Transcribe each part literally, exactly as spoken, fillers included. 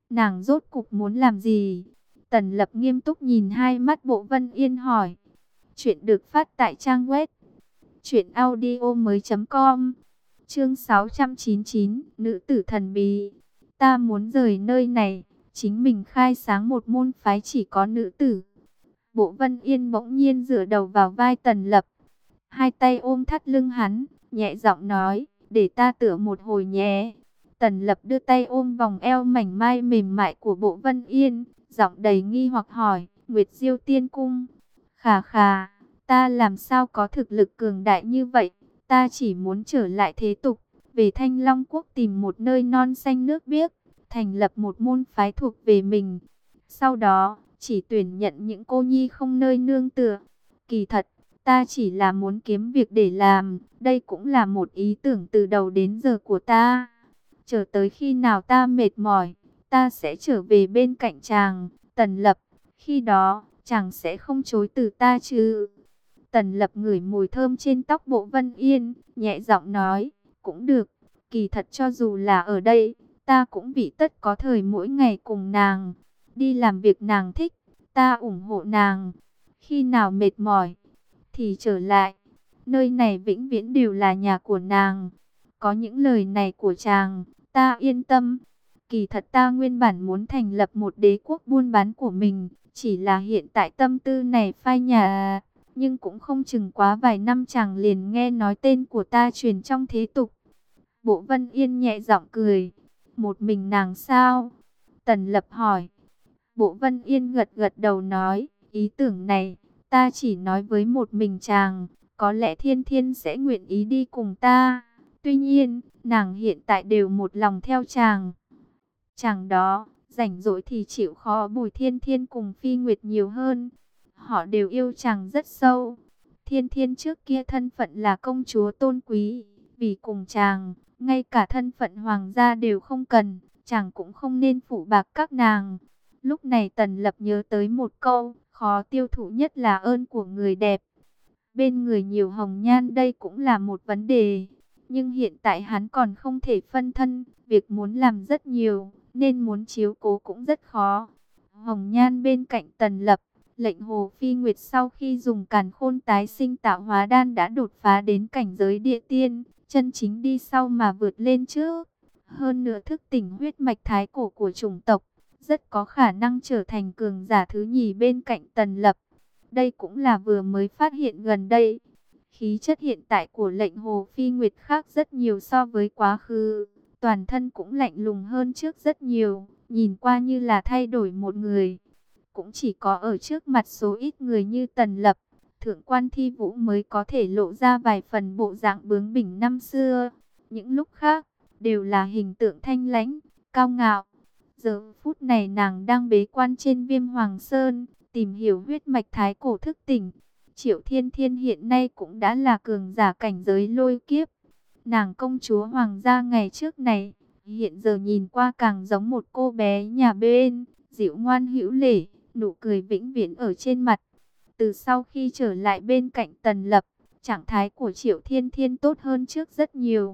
Nàng rốt cục muốn làm gì? Tần Lập nghiêm túc nhìn hai mắt Bộ Vân Yên hỏi. Chuyện được phát tại trang web truyện audio mới chấm com. Chương sáu trăm chín mươi chín, nữ tử thần bí. Ta muốn rời nơi này, chính mình khai sáng một môn phái chỉ có nữ tử. Bộ Vân Yên bỗng nhiên dựa đầu vào vai Tần Lập, hai tay ôm thắt lưng hắn, nhẹ giọng nói, để ta tựa một hồi nhé. Tần Lập đưa tay ôm vòng eo mảnh mai mềm mại của Bộ Vân Yên, giọng đầy nghi hoặc hỏi, Nguyệt Diêu Tiên Cung. Khà khà, ta làm sao có thực lực cường đại như vậy, ta chỉ muốn trở lại thế tục, về Thanh Long Quốc tìm một nơi non xanh nước biếc, thành lập một môn phái thuộc về mình. Sau đó, chỉ tuyển nhận những cô nhi không nơi nương tựa. Kỳ thật, ta chỉ là muốn kiếm việc để làm, đây cũng là một ý tưởng từ đầu đến giờ của ta. Chờ tới khi nào ta mệt mỏi, ta sẽ trở về bên cạnh chàng, Tần Lập. Khi đó, chàng sẽ không chối từ ta chứ? Tần Lập ngửi mùi thơm trên tóc Bộ Vân Yên, nhẹ giọng nói, cũng được. Kỳ thật cho dù là ở đây, ta cũng bị tất có thời mỗi ngày cùng nàng, đi làm việc nàng thích, ta ủng hộ nàng. Khi nào mệt mỏi, thì trở lại. Nơi này vĩnh viễn đều là nhà của nàng. Có những lời này của chàng, ta yên tâm. Kỳ thật ta nguyên bản muốn thành lập một đế quốc buôn bán của mình, chỉ là hiện tại tâm tư này phai nhạt, nhưng cũng không chừng quá vài năm chàng liền nghe nói tên của ta truyền trong thế tục. Bộ Vân Yên nhẹ giọng cười. Một mình nàng sao? Tần Lập hỏi. Bộ Vân Yên gật gật đầu nói, ý tưởng này, ta chỉ nói với một mình chàng, có lẽ Thiên Thiên sẽ nguyện ý đi cùng ta. Tuy nhiên, nàng hiện tại đều một lòng theo chàng. Chàng đó, rảnh rỗi thì chịu khó Bùi Thiên Thiên cùng Phi Nguyệt nhiều hơn. Họ đều yêu chàng rất sâu. Thiên Thiên trước kia thân phận là công chúa tôn quý, vì cùng chàng, ngay cả thân phận hoàng gia đều không cần, chàng cũng không nên phụ bạc các nàng. Lúc này Tần Lập nhớ tới một câu, khó tiêu thụ nhất là ơn của người đẹp. Bên người nhiều hồng nhan đây cũng là một vấn đề. Nhưng hiện tại hắn còn không thể phân thân, việc muốn làm rất nhiều, nên muốn chiếu cố cũng rất khó. Hồng nhan bên cạnh Tần Lập, lệnh Hồ Phi Nguyệt sau khi dùng càn khôn tái sinh tạo hóa đan đã đột phá đến cảnh giới địa tiên, chân chính đi sau mà vượt lên trước. Hơn nữa thức tỉnh huyết mạch thái cổ của chủng tộc, rất có khả năng trở thành cường giả thứ nhì bên cạnh Tần Lập. Đây cũng là vừa mới phát hiện gần đây. Khí chất hiện tại của lệnh Hồ Phi Nguyệt khác rất nhiều so với quá khứ. Toàn thân cũng lạnh lùng hơn trước rất nhiều, nhìn qua như là thay đổi một người. Cũng chỉ có ở trước mặt số ít người như Tần Lập, Thượng quan Thi Vũ mới có thể lộ ra vài phần bộ dạng bướng bỉnh năm xưa. Những lúc khác, đều là hình tượng thanh lãnh, cao ngạo. Giờ phút này nàng đang bế quan trên Viêm Hoàng Sơn, tìm hiểu huyết mạch thái cổ thức tỉnh. Triệu Thiên Thiên hiện nay cũng đã là cường giả cảnh giới lôi kiếp. Nàng công chúa hoàng gia ngày trước này, hiện giờ nhìn qua càng giống một cô bé nhà bên, dịu ngoan hữu lễ, nụ cười vĩnh viễn ở trên mặt. Từ sau khi trở lại bên cạnh Tần Lập, trạng thái của Triệu Thiên Thiên tốt hơn trước rất nhiều.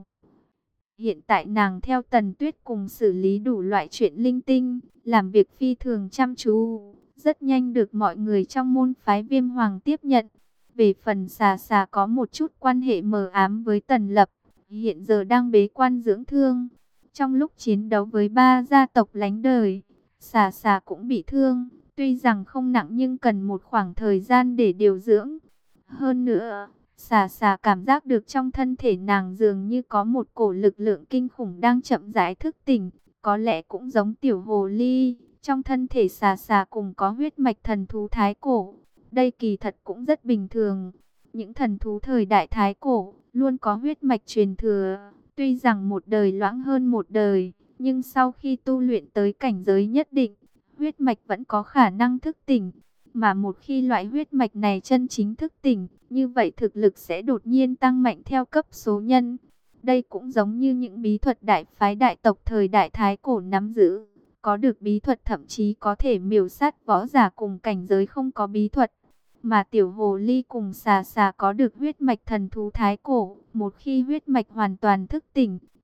Hiện tại nàng theo Tần Tuyết cùng xử lý đủ loại chuyện linh tinh, làm việc phi thường chăm chú, rất nhanh được mọi người trong môn phái Viêm Hoàng tiếp nhận. Về phần Xà Xà có một chút quan hệ mờ ám với Tần Lập, hiện giờ đang bế quan dưỡng thương. Trong lúc chiến đấu với ba gia tộc lánh đời, Xà Xà cũng bị thương, tuy rằng không nặng nhưng cần một khoảng thời gian để điều dưỡng. Hơn nữa, Xà Xà cảm giác được trong thân thể nàng dường như có một cổ lực lượng kinh khủng đang chậm rãi thức tỉnh, có lẽ cũng giống tiểu hồ ly. Trong thân thể Xà Xà cùng có huyết mạch thần thú thái cổ. Đây kỳ thật cũng rất bình thường. Những thần thú thời đại thái cổ luôn có huyết mạch truyền thừa. Tuy rằng một đời loãng hơn một đời, nhưng sau khi tu luyện tới cảnh giới nhất định, huyết mạch vẫn có khả năng thức tỉnh. Mà một khi loại huyết mạch này chân chính thức tỉnh, như vậy thực lực sẽ đột nhiên tăng mạnh theo cấp số nhân. Đây cũng giống như những bí thuật đại phái đại tộc thời đại thái cổ nắm giữ. Có được bí thuật thậm chí có thể miểu sát võ giả cùng cảnh giới không có bí thuật. Mà tiểu hồ ly cùng Xà Xà có được huyết mạch thần thú thái cổ. Một khi huyết mạch hoàn toàn thức tỉnh,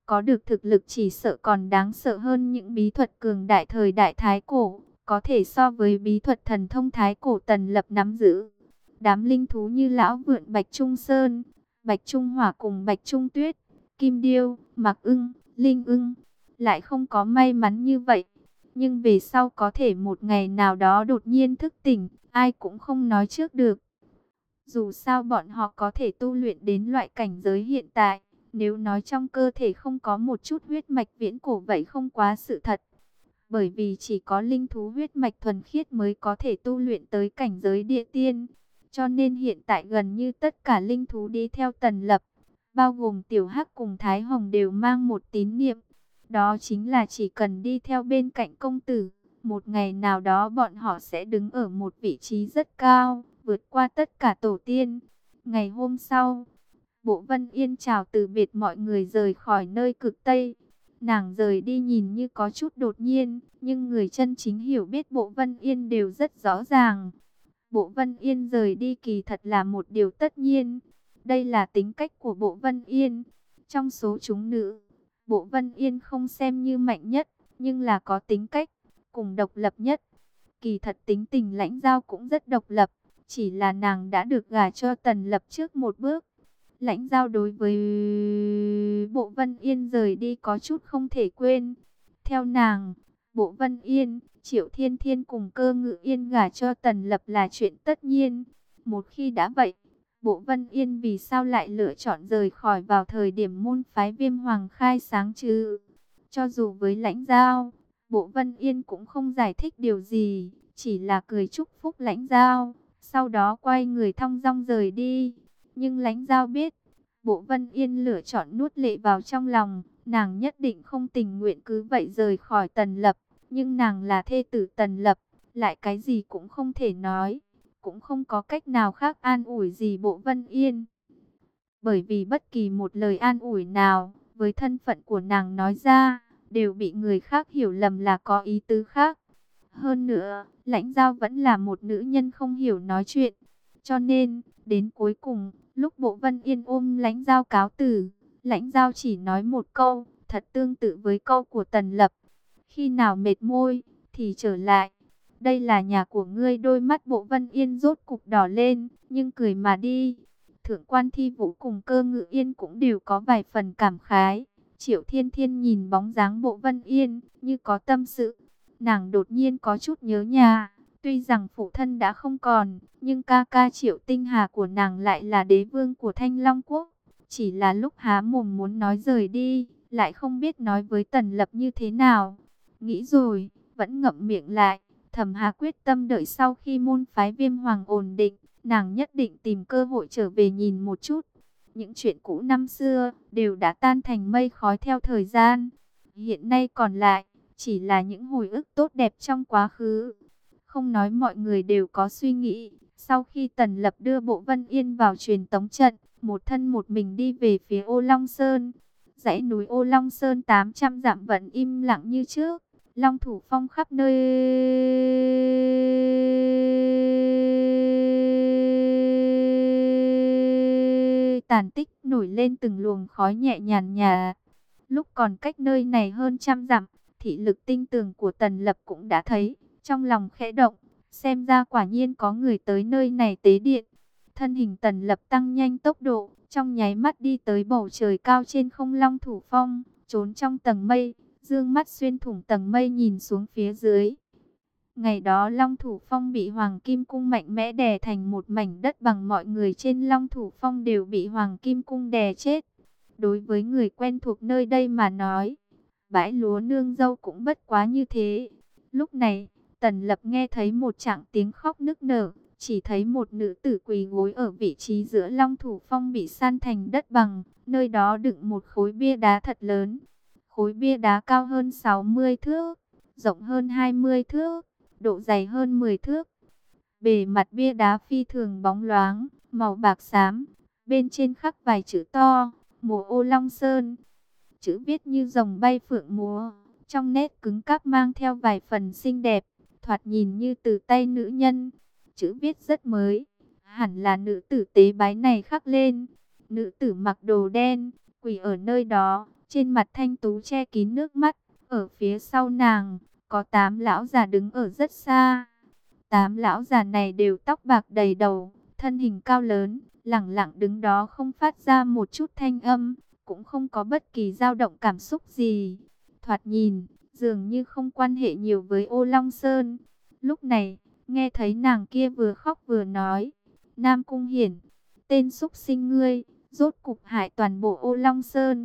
có được thực lực chỉ sợ còn đáng sợ hơn những bí thuật cường đại thời đại Thái Cổ, có thể so với bí thuật thần thông Thái Cổ Tần Lập nắm giữ. Đám linh thú như Lão Vượn Bạch Trung Sơn, Bạch Trung Hỏa cùng Bạch Trung Tuyết, Kim Điêu, Mạc Ưng, Linh Ưng, lại không có may mắn như vậy. Nhưng về sau có thể một ngày nào đó đột nhiên thức tỉnh, ai cũng không nói trước được. Dù sao bọn họ có thể tu luyện đến loại cảnh giới hiện tại, nếu nói trong cơ thể không có một chút huyết mạch viễn cổ vậy không quá sự thật. Bởi vì chỉ có linh thú huyết mạch thuần khiết mới có thể tu luyện tới cảnh giới địa tiên. Cho nên hiện tại gần như tất cả linh thú đi theo Tần Lập, bao gồm Tiểu Hắc cùng Thái Hồng đều mang một tín niệm. Đó chính là chỉ cần đi theo bên cạnh công tử, một ngày nào đó bọn họ sẽ đứng ở một vị trí rất cao, vượt qua tất cả tổ tiên. Ngày hôm sau, Bộ Vân Yên chào từ biệt mọi người rời khỏi nơi cực Tây. Nàng rời đi nhìn như có chút đột nhiên, nhưng người chân chính hiểu biết Bộ Vân Yên đều rất rõ ràng. Bộ Vân Yên rời đi kỳ thật là một điều tất nhiên. Đây là tính cách của Bộ Vân Yên. Trong số chúng nữ, Bộ Vân Yên không xem như mạnh nhất, nhưng là có tính cách, cùng độc lập nhất. Kỳ thật tính tình Lãnh Giao cũng rất độc lập, chỉ là nàng đã được gả cho Tần Lập trước một bước. Lãnh Giao đối với Bộ Vân Yên rời đi có chút không thể quên. Theo nàng, Bộ Vân Yên, Triệu Thiên Thiên cùng Cơ Ngự Yên gả cho Tần Lập là chuyện tất nhiên. Một khi đã vậy, Bộ Vân Yên vì sao lại lựa chọn rời khỏi vào thời điểm môn phái Viêm Hoàng khai sáng chứ? Cho dù với Lãnh Giao, Bộ Vân Yên cũng không giải thích điều gì, chỉ là cười chúc phúc Lãnh Giao, sau đó quay người thong dong rời đi. Nhưng Lãnh Giao biết, Bộ Vân Yên lựa chọn nuốt lệ vào trong lòng, nàng nhất định không tình nguyện cứ vậy rời khỏi Tần Lập, nhưng nàng là thê tử Tần Lập, lại cái gì cũng không thể nói, cũng không có cách nào khác an ủi gì Bộ Vân Yên. Bởi vì bất kỳ một lời an ủi nào, với thân phận của nàng nói ra, đều bị người khác hiểu lầm là có ý tứ khác. Hơn nữa, Lãnh Giao vẫn là một nữ nhân không hiểu nói chuyện, cho nên, đến cuối cùng, lúc Bộ Vân Yên ôm Lãnh Giao cáo từ, Lãnh Giao chỉ nói một câu, thật tương tự với câu của Tần Lập. Khi nào mệt môi, thì trở lại. Đây là nhà của ngươi. Đôi mắt Bộ Vân Yên rốt cục đỏ lên, nhưng cười mà đi. Thượng quan Thi Vũ cùng Cơ Ngự Yên cũng đều có vài phần cảm khái. Triệu Thiên Thiên nhìn bóng dáng Bộ Vân Yên, như có tâm sự. Nàng đột nhiên có chút nhớ nhà. Tuy rằng phụ thân đã không còn, nhưng ca ca Triệu Tinh Hà của nàng lại là đế vương của Thanh Long Quốc. Chỉ là lúc há mồm muốn nói rời đi, lại không biết nói với Tần Lập như thế nào. Nghĩ rồi, vẫn ngậm miệng lại. Thẩm Hà quyết tâm đợi sau khi môn phái Viêm Hoàng ổn định, nàng nhất định tìm cơ hội trở về nhìn một chút. Những chuyện cũ năm xưa đều đã tan thành mây khói theo thời gian. Hiện nay còn lại, chỉ là những hồi ức tốt đẹp trong quá khứ. Không nói mọi người đều có suy nghĩ, sau khi Tần Lập đưa Bộ Vân Yên vào truyền tống trận, một thân một mình đi về phía Ô Long Sơn. Dãy núi Ô Long Sơn tám trăm dặm vẫn im lặng như trước. Long thủ phong khắp nơi tàn tích nổi lên từng luồng khói nhẹ nhàn nhà. Lúc còn cách nơi này hơn trăm dặm, thị lực tinh tường của Tần Lập cũng đã thấy, trong lòng khẽ động, xem ra quả nhiên có người tới nơi này tế điện. Thân hình Tần Lập tăng nhanh tốc độ, trong nháy mắt đi tới bầu trời cao trên không Long thủ phong, trốn trong tầng mây. Dương mắt xuyên thủng tầng mây nhìn xuống phía dưới. Ngày đó Long Thủ Phong bị Hoàng Kim Cung mạnh mẽ đè thành một mảnh đất bằng, mọi người trên Long Thủ Phong đều bị Hoàng Kim Cung đè chết. Đối với người quen thuộc nơi đây mà nói, bãi lúa nương dâu cũng bất quá như thế. Lúc này, Tần Lập nghe thấy một tràng tiếng khóc nức nở, chỉ thấy một nữ tử quỳ gối ở vị trí giữa Long Thủ Phong bị san thành đất bằng, nơi đó đựng một khối bia đá thật lớn. Khối bia đá cao hơn sáu mươi thước, rộng hơn hai mươi thước, độ dày hơn mười thước. Bề mặt bia đá phi thường bóng loáng, màu bạc xám, bên trên khắc vài chữ to, Mùa Ô Long Sơn. Chữ viết như rồng bay phượng múa, trong nét cứng cáp mang theo vài phần xinh đẹp, thoạt nhìn như từ tay nữ nhân. Chữ viết rất mới, hẳn là nữ tử tế bái này khắc lên. Nữ tử mặc đồ đen, quỳ ở nơi đó, trên mặt thanh tú che kín nước mắt. Ở phía sau nàng, có tám lão già đứng ở rất xa. Tám lão già này đều tóc bạc đầy đầu, thân hình cao lớn, lẳng lặng đứng đó không phát ra một chút thanh âm, cũng không có bất kỳ dao động cảm xúc gì. Thoạt nhìn, dường như không quan hệ nhiều với Ô Long Sơn. Lúc này, nghe thấy nàng kia vừa khóc vừa nói, Nam Cung Hiển, tên súc sinh ngươi, rốt cục hại toàn bộ Ô Long Sơn.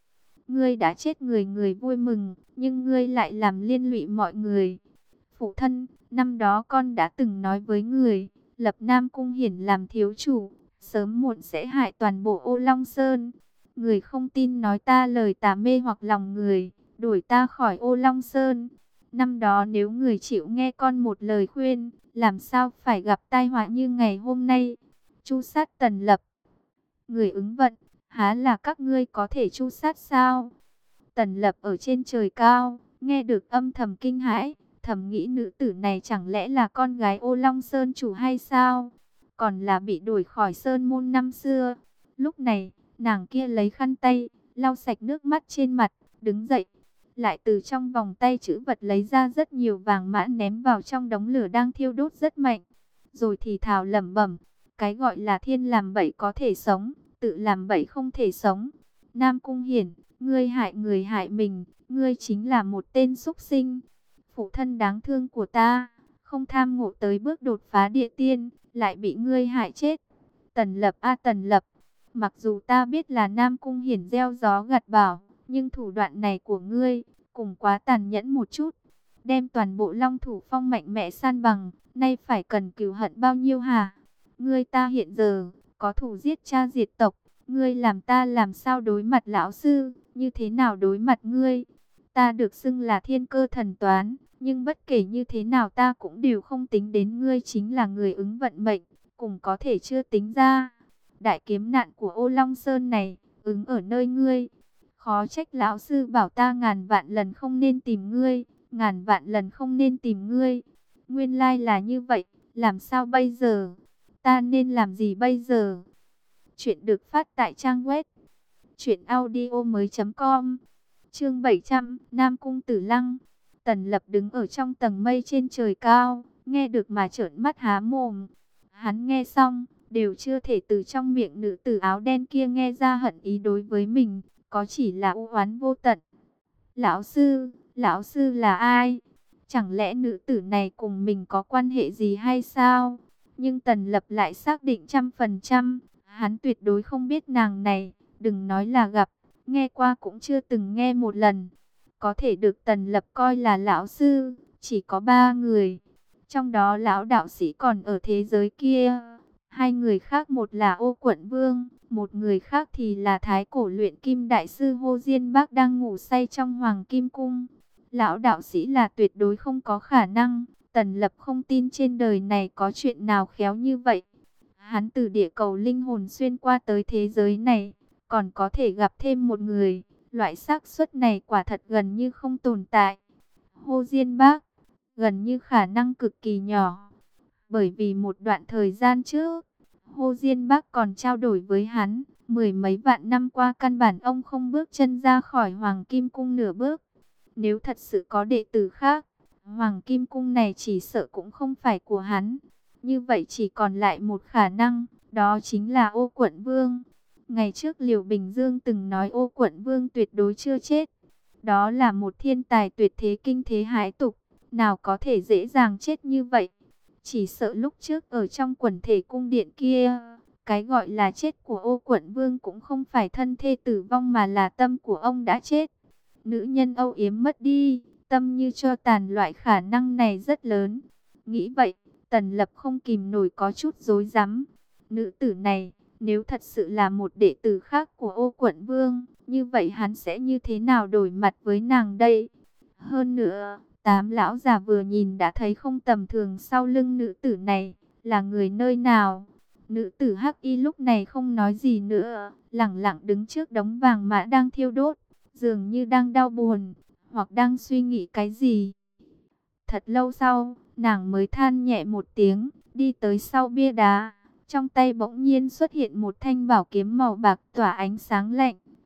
Ngươi đã chết người người vui mừng, nhưng ngươi lại làm liên lụy mọi người. Phụ thân, năm đó con đã từng nói với người, lập Nam Cung Hiển làm thiếu chủ, sớm muộn sẽ hại toàn bộ Ô Long Sơn. Người không tin nói ta lời tà mê hoặc lòng người, đuổi ta khỏi Ô Long Sơn. Năm đó nếu người chịu nghe con một lời khuyên, làm sao phải gặp tai họa như ngày hôm nay. Chu sát Tần Lập, người ứng vận, há là các ngươi có thể chu sát sao? Tần Lập ở trên trời cao, nghe được âm thầm kinh hãi, thầm nghĩ nữ tử này chẳng lẽ là con gái Ô Long Sơn chủ hay sao? Còn là bị đuổi khỏi Sơn môn năm xưa. Lúc này, nàng kia lấy khăn tay, lau sạch nước mắt trên mặt, đứng dậy. Lại từ trong vòng tay trữ vật lấy ra rất nhiều vàng mã ném vào trong đống lửa đang thiêu đốt rất mạnh. Rồi thì thào lẩm bẩm, cái gọi là thiên làm bậy có thể sống, tự làm bậy không thể sống. Nam Cung Hiển, ngươi hại người hại mình, ngươi chính là một tên súc sinh. Phụ thân đáng thương của ta, không tham ngộ tới bước đột phá địa tiên, lại bị ngươi hại chết. Tần Lập a Tần Lập, mặc dù ta biết là Nam Cung Hiển gieo gió gặt bão, nhưng thủ đoạn này của ngươi, cũng quá tàn nhẫn một chút. Đem toàn bộ Long Thủ Phong mạnh mẽ san bằng, nay phải cần cừu hận bao nhiêu hả? Ngươi ta hiện giờ, có thủ giết cha diệt tộc, ngươi làm ta làm sao đối mặt lão sư, như thế nào đối mặt ngươi? Ta được xưng là thiên cơ thần toán, nhưng bất kể như thế nào ta cũng đều không tính đến ngươi chính là người ứng vận mệnh, cũng có thể chưa tính ra. Đại kiếm nạn của Ô Long Sơn này, ứng ở nơi ngươi. Khó trách lão sư bảo ta ngàn vạn lần không nên tìm ngươi, ngàn vạn lần không nên tìm ngươi. Nguyên lai là như vậy, làm sao bây giờ? Ta nên làm gì bây giờ? Chuyện được phát tại trang web truyện audio mới chấm com. Chương bảy trăm, Nam Cung Tử Lăng. Tần Lập đứng ở trong tầng mây trên trời cao, nghe được mà trợn mắt há mồm. Hắn nghe xong, đều chưa thể từ trong miệng nữ tử áo đen kia nghe ra hận ý đối với mình, có chỉ là u oán vô tận. Lão sư, lão sư là ai? Chẳng lẽ nữ tử này cùng mình có quan hệ gì hay sao? Nhưng Tần Lập lại xác định trăm phần trăm, hắn tuyệt đối không biết nàng này, đừng nói là gặp, nghe qua cũng chưa từng nghe một lần. Có thể được Tần Lập coi là lão sư, chỉ có ba người. Trong đó lão đạo sĩ còn ở thế giới kia. Hai người khác, một là Ô Quận Vương, một người khác thì là Thái Cổ Luyện Kim Đại sư Hồ Diên Bác đang ngủ say trong Hoàng Kim Cung. Lão đạo sĩ là tuyệt đối không có khả năng. Tần Lập không tin trên đời này có chuyện nào khéo như vậy. Hắn từ địa cầu linh hồn xuyên qua tới thế giới này, còn có thể gặp thêm một người. Loại xác suất này quả thật gần như không tồn tại. Hồ Diên Bác, gần như khả năng cực kỳ nhỏ. Bởi vì một đoạn thời gian trước, Hồ Diên Bác còn trao đổi với hắn, mười mấy vạn năm qua căn bản ông không bước chân ra khỏi Hoàng Kim Cung nửa bước. Nếu thật sự có đệ tử khác, Hoàng Kim Cung này chỉ sợ cũng không phải của hắn. Như vậy chỉ còn lại một khả năng, đó chính là Ô Quận Vương. Ngày trước Liễu Bình Dương từng nói Ô Quận Vương tuyệt đối chưa chết. Đó là một thiên tài tuyệt thế kinh thế hãi tục, nào có thể dễ dàng chết như vậy. Chỉ sợ lúc trước ở trong quần thể cung điện kia, cái gọi là chết của Ô Quận Vương cũng không phải thân thê tử vong mà là tâm của ông đã chết. Nữ nhân âu yếm mất đi, tâm như cho tàn, loại khả năng này rất lớn. Nghĩ vậy, Tần Lập không kìm nổi có chút rối rắm. Nữ tử này, nếu thật sự là một đệ tử khác của Ô Quận Vương, như vậy hắn sẽ như thế nào đổi mặt với nàng đây? Hơn nữa, tám lão già vừa nhìn đã thấy không tầm thường sau lưng nữ tử này, là người nơi nào? Nữ tử hắc y lúc này không nói gì nữa, lẳng lặng đứng trước đống vàng mã đang thiêu đốt, dường như đang đau buồn, hoặc đang suy nghĩ cái gì. Thật lâu sau, nàng mới than nhẹ một tiếng, đi tới sau bia đá. Trong tay bỗng nhiên xuất hiện một thanh bảo kiếm màu bạc tỏa ánh sáng lạnh,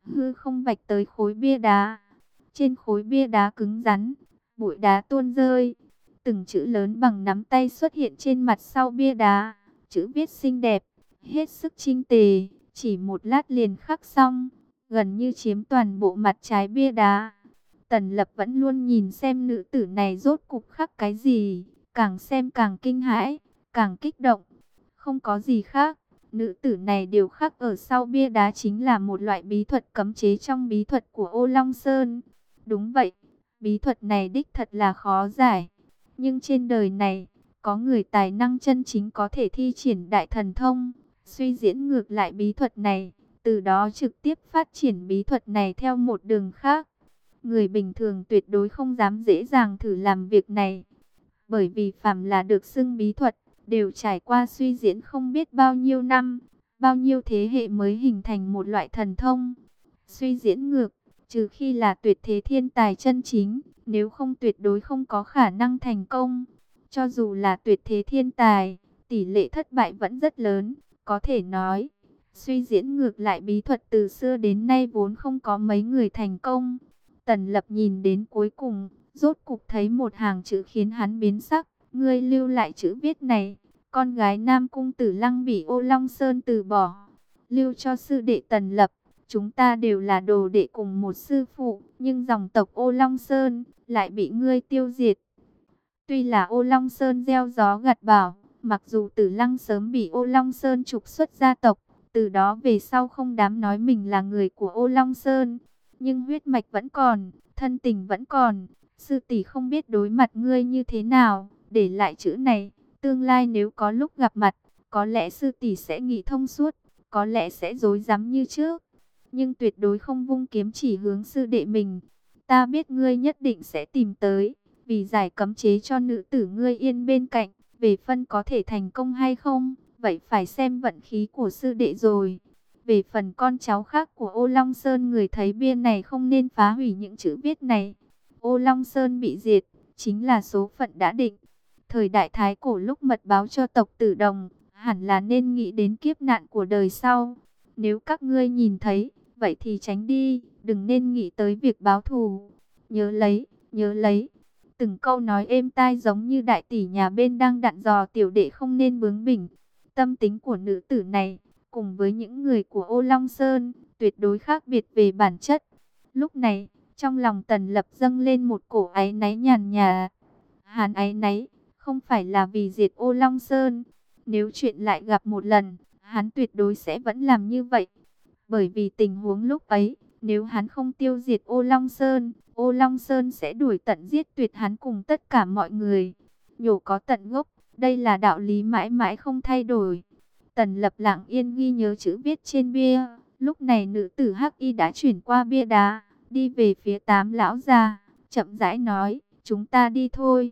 hư không vạch tới khối bia đá. Trên khối bia đá cứng rắn, bụi đá tuôn rơi. Từng chữ lớn bằng nắm tay xuất hiện trên mặt sau bia đá. Chữ viết xinh đẹp, hết sức chinh tề, chỉ một lát liền khắc xong, gần như chiếm toàn bộ mặt trái bia đá. Tần Lập vẫn luôn nhìn xem nữ tử này rốt cục khắc cái gì, càng xem càng kinh hãi, càng kích động. Không có gì khác, nữ tử này đều khắc ở sau bia đá chính là một loại bí thuật cấm chế trong bí thuật của Ô Long Sơn. Đúng vậy, bí thuật này đích thật là khó giải. Nhưng trên đời này, có người tài năng chân chính có thể thi triển đại thần thông, suy diễn ngược lại bí thuật này, từ đó trực tiếp phát triển bí thuật này theo một đường khác. Người bình thường tuyệt đối không dám dễ dàng thử làm việc này, bởi vì phàm là được xưng bí thuật, đều trải qua suy diễn không biết bao nhiêu năm, bao nhiêu thế hệ mới hình thành một loại thần thông. Suy diễn ngược, trừ khi là tuyệt thế thiên tài chân chính, nếu không tuyệt đối không có khả năng thành công. Cho dù là tuyệt thế thiên tài, tỷ lệ thất bại vẫn rất lớn, có thể nói. Suy diễn ngược lại bí thuật từ xưa đến nay vốn không có mấy người thành công. Tần Lập nhìn đến cuối cùng, rốt cục thấy một hàng chữ khiến hắn biến sắc. Ngươi lưu lại chữ viết này, con gái Nam Cung Tử Lăng bị Ô Long Sơn từ bỏ, lưu cho sư đệ Tần Lập. Chúng ta đều là đồ đệ cùng một sư phụ, nhưng dòng tộc Ô Long Sơn lại bị ngươi tiêu diệt. Tuy là Ô Long Sơn gieo gió gặt bão, mặc dù Tử Lăng sớm bị Ô Long Sơn trục xuất gia tộc, từ đó về sau không dám nói mình là người của Ô Long Sơn, nhưng huyết mạch vẫn còn, thân tình vẫn còn. Sư tỷ không biết đối mặt ngươi như thế nào, để lại chữ này, tương lai nếu có lúc gặp mặt, có lẽ sư tỷ sẽ nghĩ thông suốt, có lẽ sẽ rối rắm như trước, nhưng tuyệt đối không vung kiếm chỉ hướng sư đệ mình. Ta biết ngươi nhất định sẽ tìm tới, vì giải cấm chế cho nữ tử ngươi yên bên cạnh. Về phân có thể thành công hay không, vậy phải xem vận khí của sư đệ rồi. Về phần con cháu khác của Ô Long Sơn, người thấy bia này không nên phá hủy những chữ viết này. Ô Long Sơn bị diệt, chính là số phận đã định. Thời đại Thái Cổ lúc mật báo cho tộc Tử Đồng, hẳn là nên nghĩ đến kiếp nạn của đời sau. Nếu các ngươi nhìn thấy, vậy thì tránh đi, đừng nên nghĩ tới việc báo thù. Nhớ lấy, nhớ lấy. Từng câu nói êm tai giống như đại tỷ nhà bên đang dặn dò tiểu đệ không nên bướng bỉnh. Tâm tính của nữ tử này, cùng với những người của Ô Long Sơn, tuyệt đối khác biệt về bản chất. Lúc này, trong lòng Tần Lập dâng lên một cổ áy náy nhàn nhạt. Hắn áy náy, không phải là vì diệt Ô Long Sơn. Nếu chuyện lại gặp một lần, hắn tuyệt đối sẽ vẫn làm như vậy. Bởi vì tình huống lúc ấy, nếu hắn không tiêu diệt Ô Long Sơn, Ô Long Sơn sẽ đuổi tận giết tuyệt hắn cùng tất cả mọi người. Nhổ có tận gốc, đây là đạo lý mãi mãi không thay đổi. Tần Lập lặng yên ghi nhớ chữ viết trên bia. Lúc này nữ tử Hắc Y đã chuyển qua bia đá, đi về phía Tám lão già, chậm rãi nói, chúng ta đi thôi.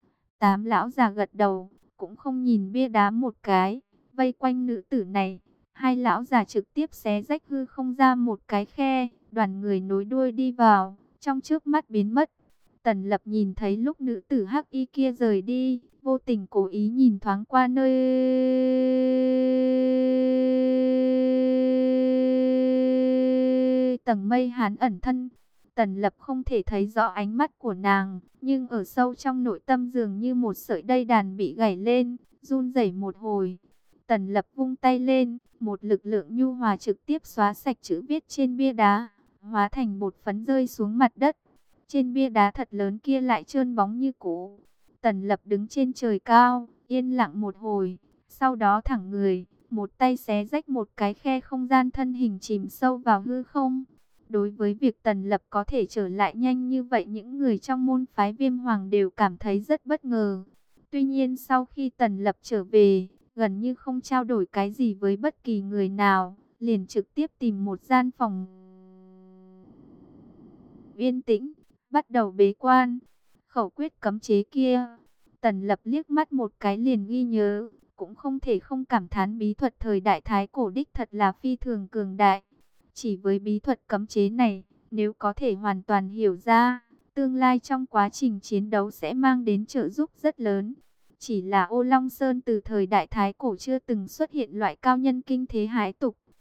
Tám lão già gật đầu, cũng không nhìn bia đá một cái, vây quanh nữ tử này. Hai lão già trực tiếp xé rách hư không ra một cái khe, đoàn người nối đuôi đi vào, trong trước mắt biến mất. Tần Lập nhìn thấy lúc nữ tử Hắc Y kia rời đi, vô tình cố ý nhìn thoáng qua nơi tầng mây hắn ẩn thân. Tần Lập không thể thấy rõ ánh mắt của nàng, nhưng ở sâu trong nội tâm dường như một sợi dây đàn bị gảy lên, run rẩy một hồi. Tần Lập vung tay lên, một lực lượng nhu hòa trực tiếp xóa sạch chữ viết trên bia đá, hóa thành bột phấn rơi xuống mặt đất. Trên bia đá thật lớn kia lại trơn bóng như cũ. Tần Lập đứng trên trời cao, yên lặng một hồi, sau đó thẳng người, một tay xé rách một cái khe không gian, thân hình chìm sâu vào hư không. Đối với việc Tần Lập có thể trở lại nhanh như vậy, những người trong môn phái Viêm Hoàng đều cảm thấy rất bất ngờ. Tuy nhiên sau khi Tần Lập trở về, gần như không trao đổi cái gì với bất kỳ người nào, liền trực tiếp tìm một gian phòng yên tĩnh, bắt đầu bế quan. Khẩu quyết cấm chế kia, Tần Lập liếc mắt một cái liền ghi nhớ, cũng không thể không cảm thán bí thuật thời đại Thái Cổ đích thật là phi thường cường đại. Chỉ với bí thuật cấm chế này, nếu có thể hoàn toàn hiểu ra, tương lai trong quá trình chiến đấu sẽ mang đến trợ giúp rất lớn. Chỉ là Ô Long Sơn từ thời đại Thái Cổ chưa từng xuất hiện loại cao nhân kinh thế hãi tục,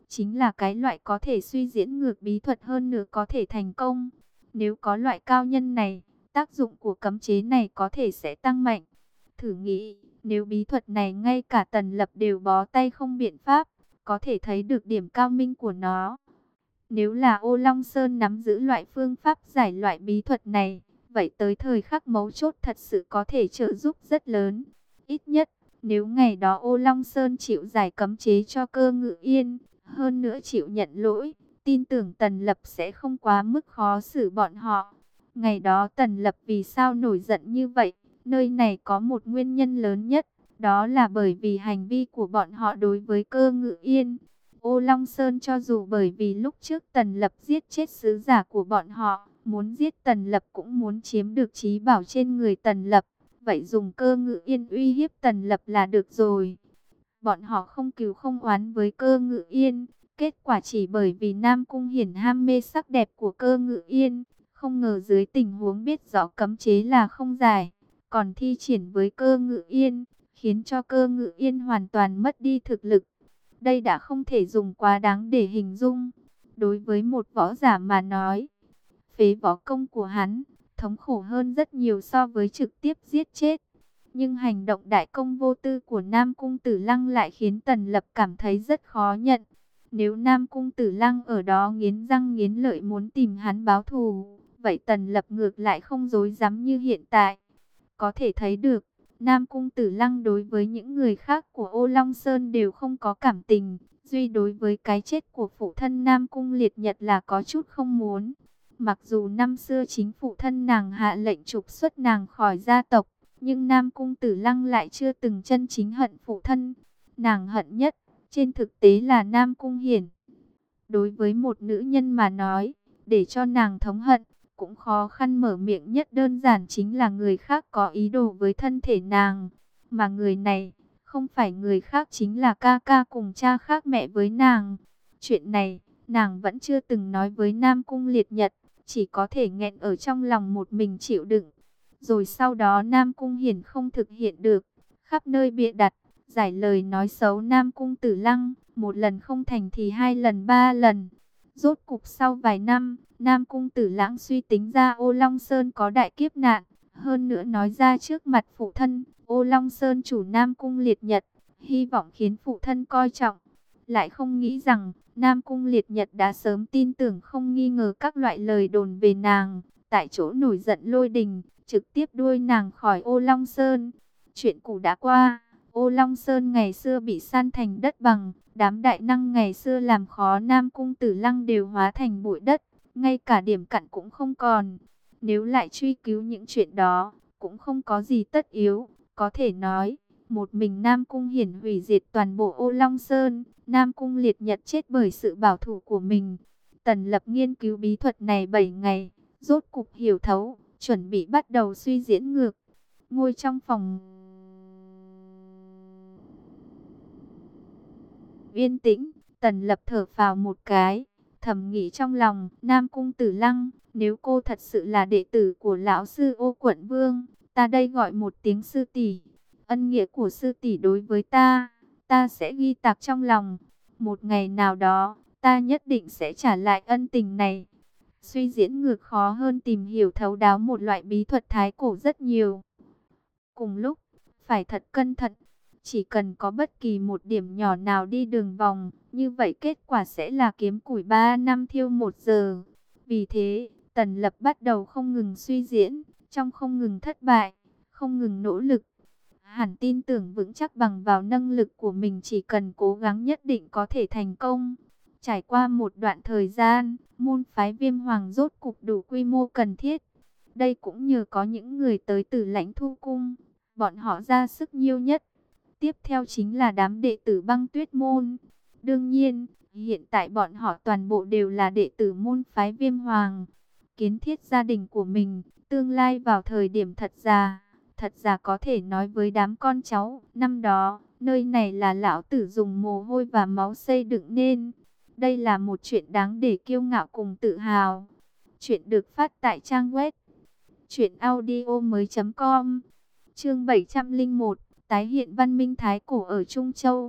chính là cái loại có thể suy diễn ngược bí thuật hơn nữa có thể thành công. Nếu có loại cao nhân này, tác dụng của cấm chế này có thể sẽ tăng mạnh. Thử nghĩ, nếu bí thuật này ngay cả Tần Lập đều bó tay không biện pháp, có thể thấy được điểm cao minh của nó. Nếu là Ô Long Sơn nắm giữ loại phương pháp giải loại bí thuật này, vậy tới thời khắc mấu chốt thật sự có thể trợ giúp rất lớn. Ít nhất, nếu ngày đó Ô Long Sơn chịu giải cấm chế cho Cơ Ngự Yên, hơn nữa chịu nhận lỗi, tin tưởng Tần Lập sẽ không quá mức khó xử bọn họ. Ngày đó Tần Lập vì sao nổi giận như vậy? Nơi này có một nguyên nhân lớn nhất, đó là bởi vì hành vi của bọn họ đối với Cơ Ngự Yên. Ô Long Sơn cho dù bởi vì lúc trước Tần Lập giết chết sứ giả của bọn họ, muốn giết Tần Lập cũng muốn chiếm được trí bảo trên người Tần Lập, vậy dùng Cơ Ngự Yên uy hiếp Tần Lập là được rồi. Bọn họ không cừu không oán với Cơ Ngự Yên, kết quả chỉ bởi vì Nam Cung Hiển ham mê sắc đẹp của Cơ Ngự Yên, không ngờ dưới tình huống biết rõ cấm chế là không giải, còn thi triển với Cơ Ngự Yên, khiến cho Cơ Ngự Yên hoàn toàn mất đi thực lực. Đây đã không thể dùng quá đáng để hình dung. Đối với một võ giả mà nói, phế võ công của hắn, thống khổ hơn rất nhiều so với trực tiếp giết chết. Nhưng hành động đại công vô tư của Nam Cung Tử Lăng lại khiến Tần Lập cảm thấy rất khó nhận. Nếu Nam Cung Tử Lăng ở đó nghiến răng nghiến lợi muốn tìm hắn báo thù, vậy Tần Lập ngược lại không dối dám như hiện tại. Có thể thấy được, Nam Cung Tử Lăng đối với những người khác của Ô Long Sơn đều không có cảm tình. Duy đối với cái chết của phụ thân Nam Cung Liệt Nhật là có chút không muốn. Mặc dù năm xưa chính phụ thân nàng hạ lệnh trục xuất nàng khỏi gia tộc, nhưng Nam Cung Tử Lăng lại chưa từng chân chính hận phụ thân. Nàng hận nhất, trên thực tế là Nam Cung Hiển. Đối với một nữ nhân mà nói, để cho nàng thống hận, cũng khó khăn mở miệng nhất đơn giản chính là người khác có ý đồ với thân thể nàng. Mà người này, không phải người khác chính là ca ca cùng cha khác mẹ với nàng. Chuyện này, nàng vẫn chưa từng nói với Nam Cung Liệt Nhật, chỉ có thể nghẹn ở trong lòng một mình chịu đựng. Rồi sau đó Nam Cung Hiển không thực hiện được, khắp nơi bịa đặt, giải lời nói xấu Nam Cung Tử Lăng, một lần không thành thì hai lần ba lần. Rốt cục sau vài năm, Nam Cung Tử Lãng suy tính ra Ô Long Sơn có đại kiếp nạn, hơn nữa nói ra trước mặt phụ thân, Ô Long Sơn chủ Nam Cung Liệt Nhật, hy vọng khiến phụ thân coi trọng. Lại không nghĩ rằng, Nam Cung Liệt Nhật đã sớm tin tưởng không nghi ngờ các loại lời đồn về nàng, tại chỗ nổi giận lôi đình, trực tiếp đuôi nàng khỏi Ô Long Sơn. Chuyện cũ đã qua, Ô Long Sơn ngày xưa bị san thành đất bằng, đám đại năng ngày xưa làm khó Nam Cung Tử Lăng đều hóa thành bụi đất, ngay cả điểm cặn cũng không còn. Nếu lại truy cứu những chuyện đó, cũng không có gì tất yếu, có thể nói, một mình Nam Cung Hiển hủy diệt toàn bộ Ô Long Sơn, Nam Cung Liệt Nhật chết bởi sự bảo thủ của mình. Tần Lập nghiên cứu bí thuật này bảy ngày, rốt cục hiểu thấu, chuẩn bị bắt đầu suy diễn ngược. Ngồi trong phòng yên tĩnh, Tần Lập thở phào một cái, thầm nghĩ trong lòng, Nam Cung Tử Lăng, nếu cô thật sự là đệ tử của lão sư Ô Quận Vương, ta đây gọi một tiếng sư tỷ. Ân nghĩa của sư tỷ đối với ta, ta sẽ ghi tạc trong lòng. Một ngày nào đó, ta nhất định sẽ trả lại ân tình này. Suy diễn ngược khó hơn tìm hiểu thấu đáo một loại bí thuật thái cổ rất nhiều. Cùng lúc, phải thật cẩn thận. Chỉ cần có bất kỳ một điểm nhỏ nào đi đường vòng, như vậy kết quả sẽ là kiếm củi ba năm thiêu một giờ. Vì thế, Tần Lập bắt đầu không ngừng suy diễn, trong không ngừng thất bại, không ngừng nỗ lực. Hẳn tin tưởng vững chắc bằng vào năng lực của mình, chỉ cần cố gắng nhất định có thể thành công. Trải qua một đoạn thời gian, môn phái Viêm Hoàng rốt cục đủ quy mô cần thiết. Đây cũng nhờ có những người tới từ Lãnh Thu Cung, bọn họ ra sức nhiêu nhất. Tiếp theo chính là đám đệ tử Băng Tuyết Môn. Đương nhiên, hiện tại bọn họ toàn bộ đều là đệ tử môn phái Viêm Hoàng. Kiến thiết gia đình của mình, tương lai vào thời điểm thật già. Thật ra có thể nói với đám con cháu, năm đó, nơi này là lão tử dùng mồ hôi và máu xây dựng nên. Đây là một chuyện đáng để kiêu ngạo cùng tự hào. Chuyện được phát tại trang web truyện audio mới chấm com. Chương bảy trăm lẻ một, tái hiện văn minh thái cổ ở Trung Châu.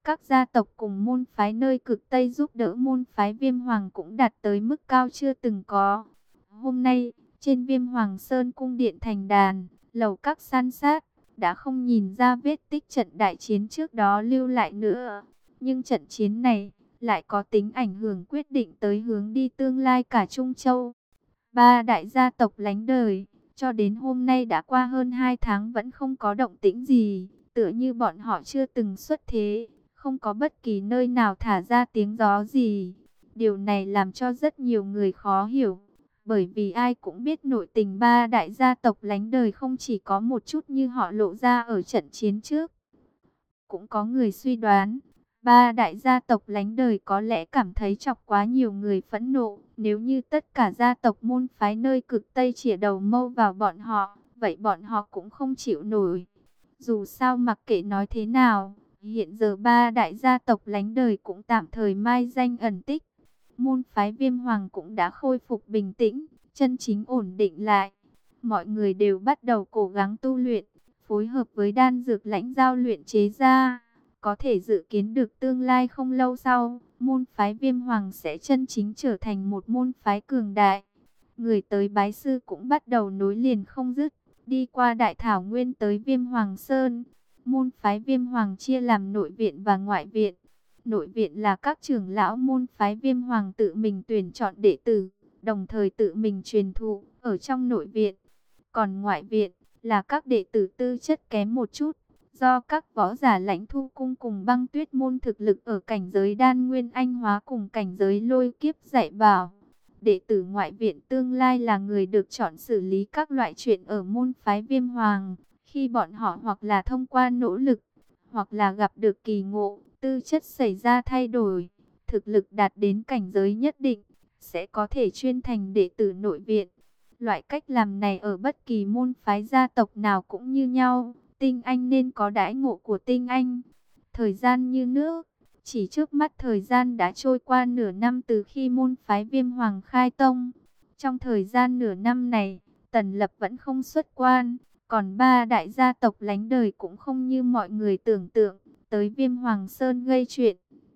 Các gia tộc cùng môn phái nơi cực Tây giúp đỡ môn phái Viêm Hoàng cũng đạt tới mức cao chưa từng có. Hôm nay, trên Viêm Hoàng Sơn cung điện thành đàn, lầu các san sát, đã không nhìn ra vết tích trận đại chiến trước đó lưu lại nữa. Nhưng trận chiến này lại có tính ảnh hưởng quyết định tới hướng đi tương lai cả Trung Châu. Ba đại gia tộc lánh đời, cho đến hôm nay đã qua hơn hai tháng vẫn không có động tĩnh gì, tựa như bọn họ chưa từng xuất thế, không có bất kỳ nơi nào thả ra tiếng gió gì. Điều này làm cho rất nhiều người khó hiểu, bởi vì ai cũng biết nội tình ba đại gia tộc lánh đời không chỉ có một chút như họ lộ ra ở trận chiến trước. Cũng có người suy đoán, ba đại gia tộc lánh đời có lẽ cảm thấy chọc quá nhiều người phẫn nộ. Nếu như tất cả gia tộc môn phái nơi cực Tây chĩa đầu mâu vào bọn họ, vậy bọn họ cũng không chịu nổi. Dù sao mặc kệ nói thế nào, hiện giờ ba đại gia tộc lánh đời cũng tạm thời mai danh ẩn tích. Môn phái Viêm Hoàng cũng đã khôi phục bình tĩnh, chân chính ổn định lại. Mọi người đều bắt đầu cố gắng tu luyện, phối hợp với đan dược lãnh giao luyện chế ra. Có thể dự kiến được tương lai không lâu sau, môn phái Viêm Hoàng sẽ chân chính trở thành một môn phái cường đại. Người tới bái sư cũng bắt đầu nối liền không dứt, đi qua Đại Thảo Nguyên tới Viêm Hoàng Sơn. Môn phái Viêm Hoàng chia làm nội viện và ngoại viện. Nội viện là các trưởng lão môn phái Viêm Hoàng tự mình tuyển chọn đệ tử, đồng thời tự mình truyền thụ ở trong nội viện. Còn ngoại viện là các đệ tử tư chất kém một chút, do các võ giả Lãnh Thu Cung cùng Băng Tuyết môn thực lực ở cảnh giới đan nguyên anh hóa cùng cảnh giới lôi kiếp dạy bảo. Đệ tử ngoại viện tương lai là người được chọn xử lý các loại chuyện ở môn phái Viêm Hoàng. Khi bọn họ hoặc là thông qua nỗ lực, hoặc là gặp được kỳ ngộ, tư chất xảy ra thay đổi, thực lực đạt đến cảnh giới nhất định, sẽ có thể chuyên thành đệ tử nội viện. Loại cách làm này ở bất kỳ môn phái gia tộc nào cũng như nhau. Tinh anh nên có đãi ngộ của tinh anh. Thời gian như nước, chỉ trước mắt thời gian đã trôi qua nửa năm từ khi môn phái Viêm Hoàng khai tông. Trong thời gian nửa năm này, Tần Lập vẫn không xuất quan, còn ba đại gia tộc lánh đời cũng không như mọi người tưởng tượng, tới Viêm Hoàng Sơn gây chuyện.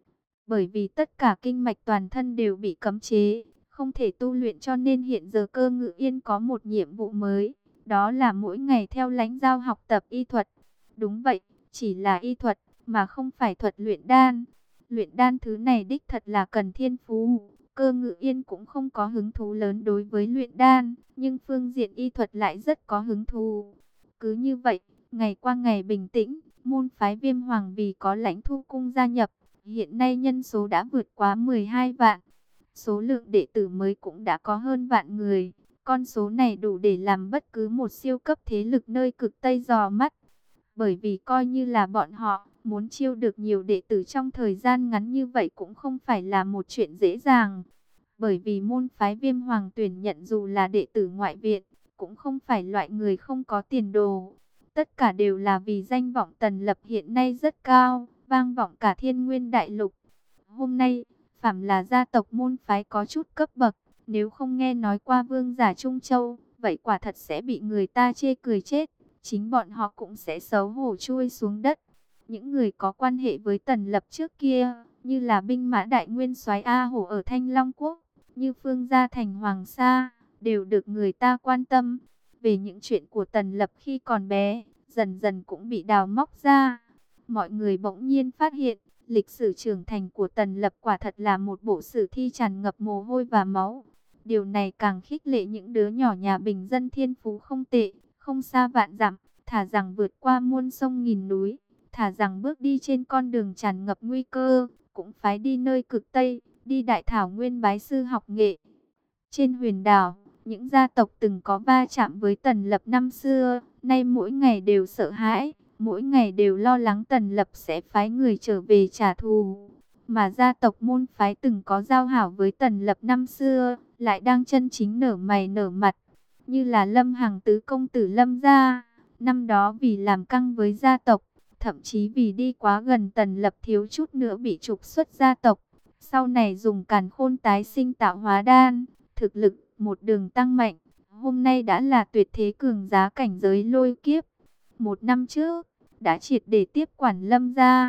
Bởi vì tất cả kinh mạch toàn thân đều bị cấm chế, không thể tu luyện, cho nên hiện giờ Cơ Ngự Yên có một nhiệm vụ mới. Đó là mỗi ngày theo lãnh giao học tập y thuật. Đúng vậy, chỉ là y thuật, mà không phải thuật luyện đan. Luyện đan thứ này đích thật là cần thiên phú. Cơ Ngự Yên cũng không có hứng thú lớn đối với luyện đan, nhưng phương diện y thuật lại rất có hứng thú. Cứ như vậy, ngày qua ngày bình tĩnh, môn phái Viêm Hoàng vì có Lãnh Thu Cung gia nhập, hiện nay nhân số đã vượt quá mười hai vạn. Số lượng đệ tử mới cũng đã có hơn vạn người. Con số này đủ để làm bất cứ một siêu cấp thế lực nơi cực Tây dò mắt. Bởi vì coi như là bọn họ muốn chiêu được nhiều đệ tử trong thời gian ngắn như vậy cũng không phải là một chuyện dễ dàng. Bởi vì môn phái Viêm Hoàng tuyển nhận dù là đệ tử ngoại viện, cũng không phải loại người không có tiền đồ. Tất cả đều là vì danh vọng Tần Lập hiện nay rất cao, vang vọng cả Thiên Nguyên Đại Lục. Hôm nay, phàm là gia tộc môn phái có chút cấp bậc, nếu không nghe nói qua vương giả Trung Châu, vậy quả thật sẽ bị người ta chê cười chết. Chính bọn họ cũng sẽ xấu hổ chui xuống đất. Những người có quan hệ với Tần Lập trước kia, như là binh mã đại nguyên soái A Hổ ở Thanh Long Quốc, như Phương Gia Thành Hoàng Sa, đều được người ta quan tâm. Về những chuyện của Tần Lập khi còn bé, dần dần cũng bị đào móc ra. Mọi người bỗng nhiên phát hiện, lịch sử trưởng thành của Tần Lập quả thật là một bộ sử thi tràn ngập mồ hôi và máu. Điều này càng khích lệ những đứa nhỏ nhà bình dân thiên phú không tệ, không xa vạn dặm, thà rằng vượt qua muôn sông nghìn núi, thà rằng bước đi trên con đường tràn ngập nguy cơ, cũng phải đi nơi cực Tây, đi Đại Thảo Nguyên bái sư học nghệ. Trên huyền đảo, những gia tộc từng có va chạm với Tần Lập năm xưa, nay mỗi ngày đều sợ hãi, mỗi ngày đều lo lắng Tần Lập sẽ phái người trở về trả thù. Mà gia tộc môn phái từng có giao hảo với Tần Lập năm xưa, lại đang chân chính nở mày nở mặt, như là Lâm Hằng tứ công tử Lâm gia. Năm đó vì làm căng với gia tộc, thậm chí vì đi quá gần Tần Lập thiếu chút nữa bị trục xuất gia tộc. Sau này dùng càn khôn tái sinh tạo hóa đan, thực lực một đường tăng mạnh, hôm nay đã là tuyệt thế cường giá cảnh giới lôi kiếp. Một năm trước, đã triệt để tiếp quản Lâm gia,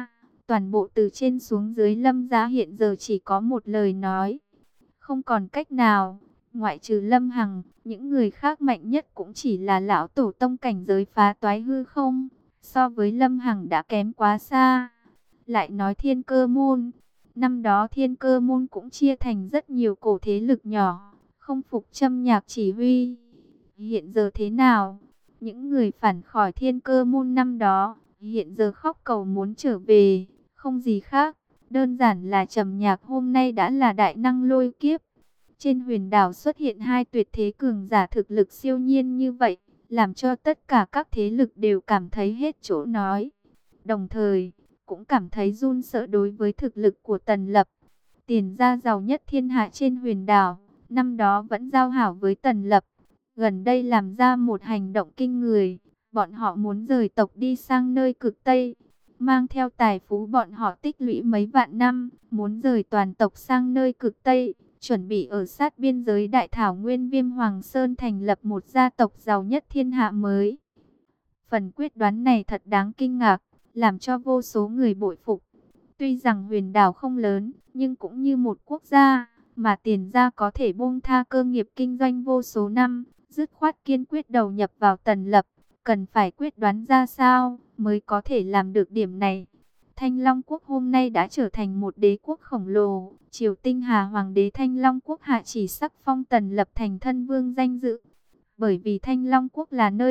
toàn bộ từ trên xuống dưới Lâm gia hiện giờ chỉ có một lời nói. Không còn cách nào, ngoại trừ Lâm Hằng, những người khác mạnh nhất cũng chỉ là lão tổ tông cảnh giới phá toái hư không. So với Lâm Hằng đã kém quá xa. Lại nói Thiên Cơ Môn, năm đó Thiên Cơ Môn cũng chia thành rất nhiều cổ thế lực nhỏ, không phục Châm Nhạc chỉ huy. Hiện giờ thế nào? Những người phản khỏi Thiên Cơ Môn năm đó, hiện giờ khóc cầu muốn trở về, không gì khác, đơn giản là Trầm Nhạc hôm nay đã là đại năng lôi kiếp. Trên huyền đảo xuất hiện hai tuyệt thế cường giả thực lực siêu nhiên như vậy, làm cho tất cả các thế lực đều cảm thấy hết chỗ nói. Đồng thời, cũng cảm thấy run sợ đối với thực lực của Tần Lập. Tiền gia giàu nhất thiên hạ trên huyền đảo, năm đó vẫn giao hảo với Tần Lập. Gần đây làm ra một hành động kinh người, bọn họ muốn rời tộc đi sang nơi cực Tây. Mang theo tài phú bọn họ tích lũy mấy vạn năm, muốn rời toàn tộc sang nơi cực Tây. Chuẩn bị ở sát biên giới Đại Thảo Nguyên Viêm Hoàng Sơn thành lập một gia tộc giàu nhất thiên hạ mới. Phần quyết đoán này thật đáng kinh ngạc, làm cho vô số người bội phục. Tuy rằng huyền đảo không lớn, nhưng cũng như một quốc gia, mà Tiền gia có thể buông tha cơ nghiệp kinh doanh vô số năm, dứt khoát kiên quyết đầu nhập vào Tần Lập. Cần phải quyết đoán ra sao mới có thể làm được điểm này. Thanh Long Quốc hôm nay đã trở thành một đế quốc khổng lồ. Triều Tinh Hà Hoàng đế Thanh Long Quốc hạ chỉ sắc phong Tần Lập thành thân vương danh dự. Bởi vì Thanh Long Quốc là nơi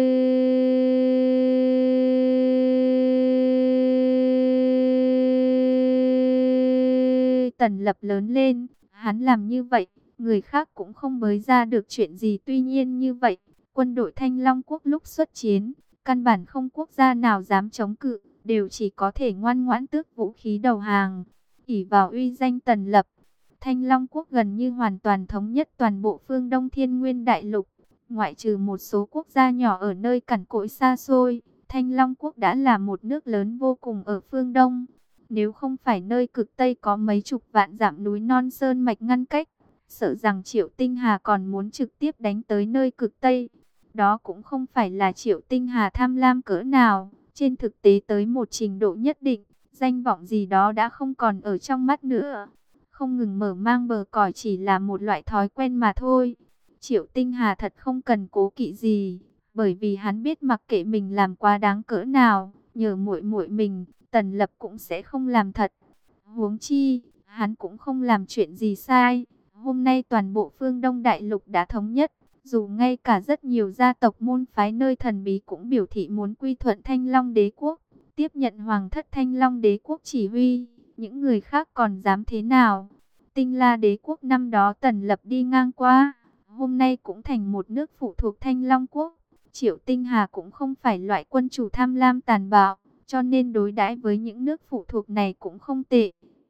Tần Lập lớn lên. Hắn làm như vậy, người khác cũng không bới ra được chuyện gì. Tuy nhiên như vậy, quân đội Thanh Long Quốc lúc xuất chiến, căn bản không quốc gia nào dám chống cự, đều chỉ có thể ngoan ngoãn tước vũ khí đầu hàng. ỷ vào uy danh Tần Lập, Thanh Long Quốc gần như hoàn toàn thống nhất toàn bộ phương Đông Thiên Nguyên Đại Lục. Ngoại trừ một số quốc gia nhỏ ở nơi cằn cỗi xa xôi, Thanh Long Quốc đã là một nước lớn vô cùng ở phương Đông. Nếu không phải nơi cực Tây có mấy chục vạn dặm núi non sơn mạch ngăn cách, sợ rằng Triệu Tinh Hà còn muốn trực tiếp đánh tới nơi cực Tây. Đó cũng không phải là Triệu Tinh Hà tham lam cỡ nào, trên thực tế tới một trình độ nhất định, danh vọng gì đó đã không còn ở trong mắt nữa. Không ngừng mở mang bờ cõi chỉ là một loại thói quen mà thôi. Triệu Tinh Hà thật không cần cố kỵ gì, bởi vì hắn biết mặc kệ mình làm quá đáng cỡ nào, nhờ muội muội mình, Tần Lập cũng sẽ không làm thật. Huống chi, hắn cũng không làm chuyện gì sai. Hôm nay toàn bộ phương Đông Đại Lục đã thống nhất, dù ngay cả rất nhiều gia tộc môn phái nơi thần bí cũng biểu thị muốn quy thuận Thanh Long Đế Quốc, tiếp nhận Hoàng thất Thanh Long Đế Quốc chỉ huy. Những người khác còn dám thế nào? Tinh La Đế Quốc năm đó Tần Lập đi ngang qua, hôm nay cũng thành một nước phụ thuộc Thanh Long Quốc. Triệu Tinh Hà cũng không phải loại quân chủ tham lam tàn bạo, cho nên đối đãi với những nước phụ thuộc này cũng không tệ.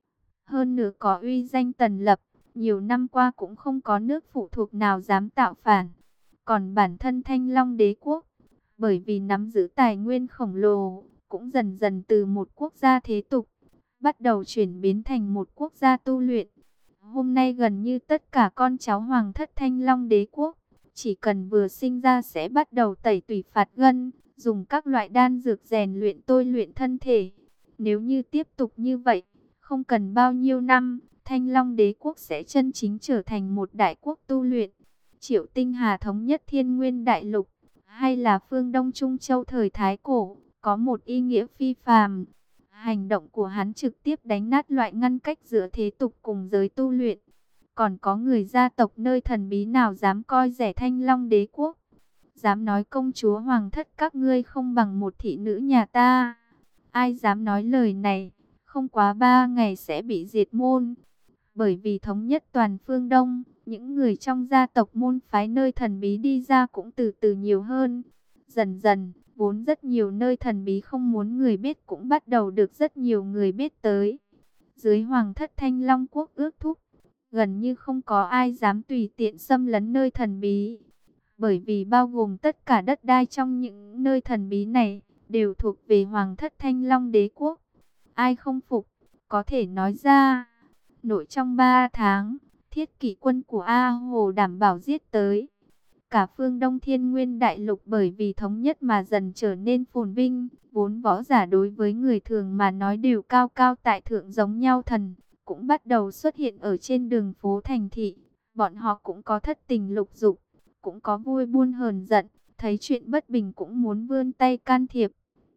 Hơn nữa có uy danh Tần Lập, nhiều năm qua cũng không có nước phụ thuộc nào dám tạo phản. Còn bản thân Thanh Long Đế Quốc, bởi vì nắm giữ tài nguyên khổng lồ, cũng dần dần từ một quốc gia thế tục, bắt đầu chuyển biến thành một quốc gia tu luyện. Hôm nay gần như tất cả con cháu Hoàng thất Thanh Long Đế Quốc, chỉ cần vừa sinh ra sẽ bắt đầu tẩy tủy phạt gân, dùng các loại đan dược rèn luyện tôi luyện thân thể. Nếu như tiếp tục như vậy, không cần bao nhiêu năm, Thanh Long Đế Quốc sẽ chân chính trở thành một đại quốc tu luyện. Triệu Tinh Hà thống nhất Thiên Nguyên Đại Lục, hay là phương Đông Trung Châu thời Thái Cổ, có một ý nghĩa phi phàm. Hành động của hắn trực tiếp đánh nát loại ngăn cách giữa thế tục cùng giới tu luyện. Còn có người gia tộc nơi thần bí nào dám coi rẻ Thanh Long Đế Quốc? Dám nói công chúa Hoàng thất các ngươi không bằng một thị nữ nhà ta? Ai dám nói lời này, không quá ba ngày sẽ bị diệt môn. Bởi vì thống nhất toàn phương Đông, những người trong gia tộc môn phái nơi thần bí đi ra cũng từ từ nhiều hơn. Dần dần, vốn rất nhiều nơi thần bí không muốn người biết cũng bắt đầu được rất nhiều người biết tới. Dưới Hoàng thất Thanh Long Quốc ước thúc, gần như không có ai dám tùy tiện xâm lấn nơi thần bí. Bởi vì bao gồm tất cả đất đai trong những nơi thần bí này, đều thuộc về Hoàng thất Thanh Long Đế Quốc. Ai không phục, có thể nói ra. Nội trong ba tháng, thiết kỷ quân của A Hồ đảm bảo giết tới. Cả phương Đông Thiên Nguyên Đại Lục bởi vì thống nhất mà dần trở nên phồn vinh. Vốn võ giả đối với người thường mà nói đều cao cao tại thượng giống nhau thần, cũng bắt đầu xuất hiện ở trên đường phố thành thị. Bọn họ cũng có thất tình lục dục, cũng có vui buồn hờn giận, thấy chuyện bất bình cũng muốn vươn tay can thiệp.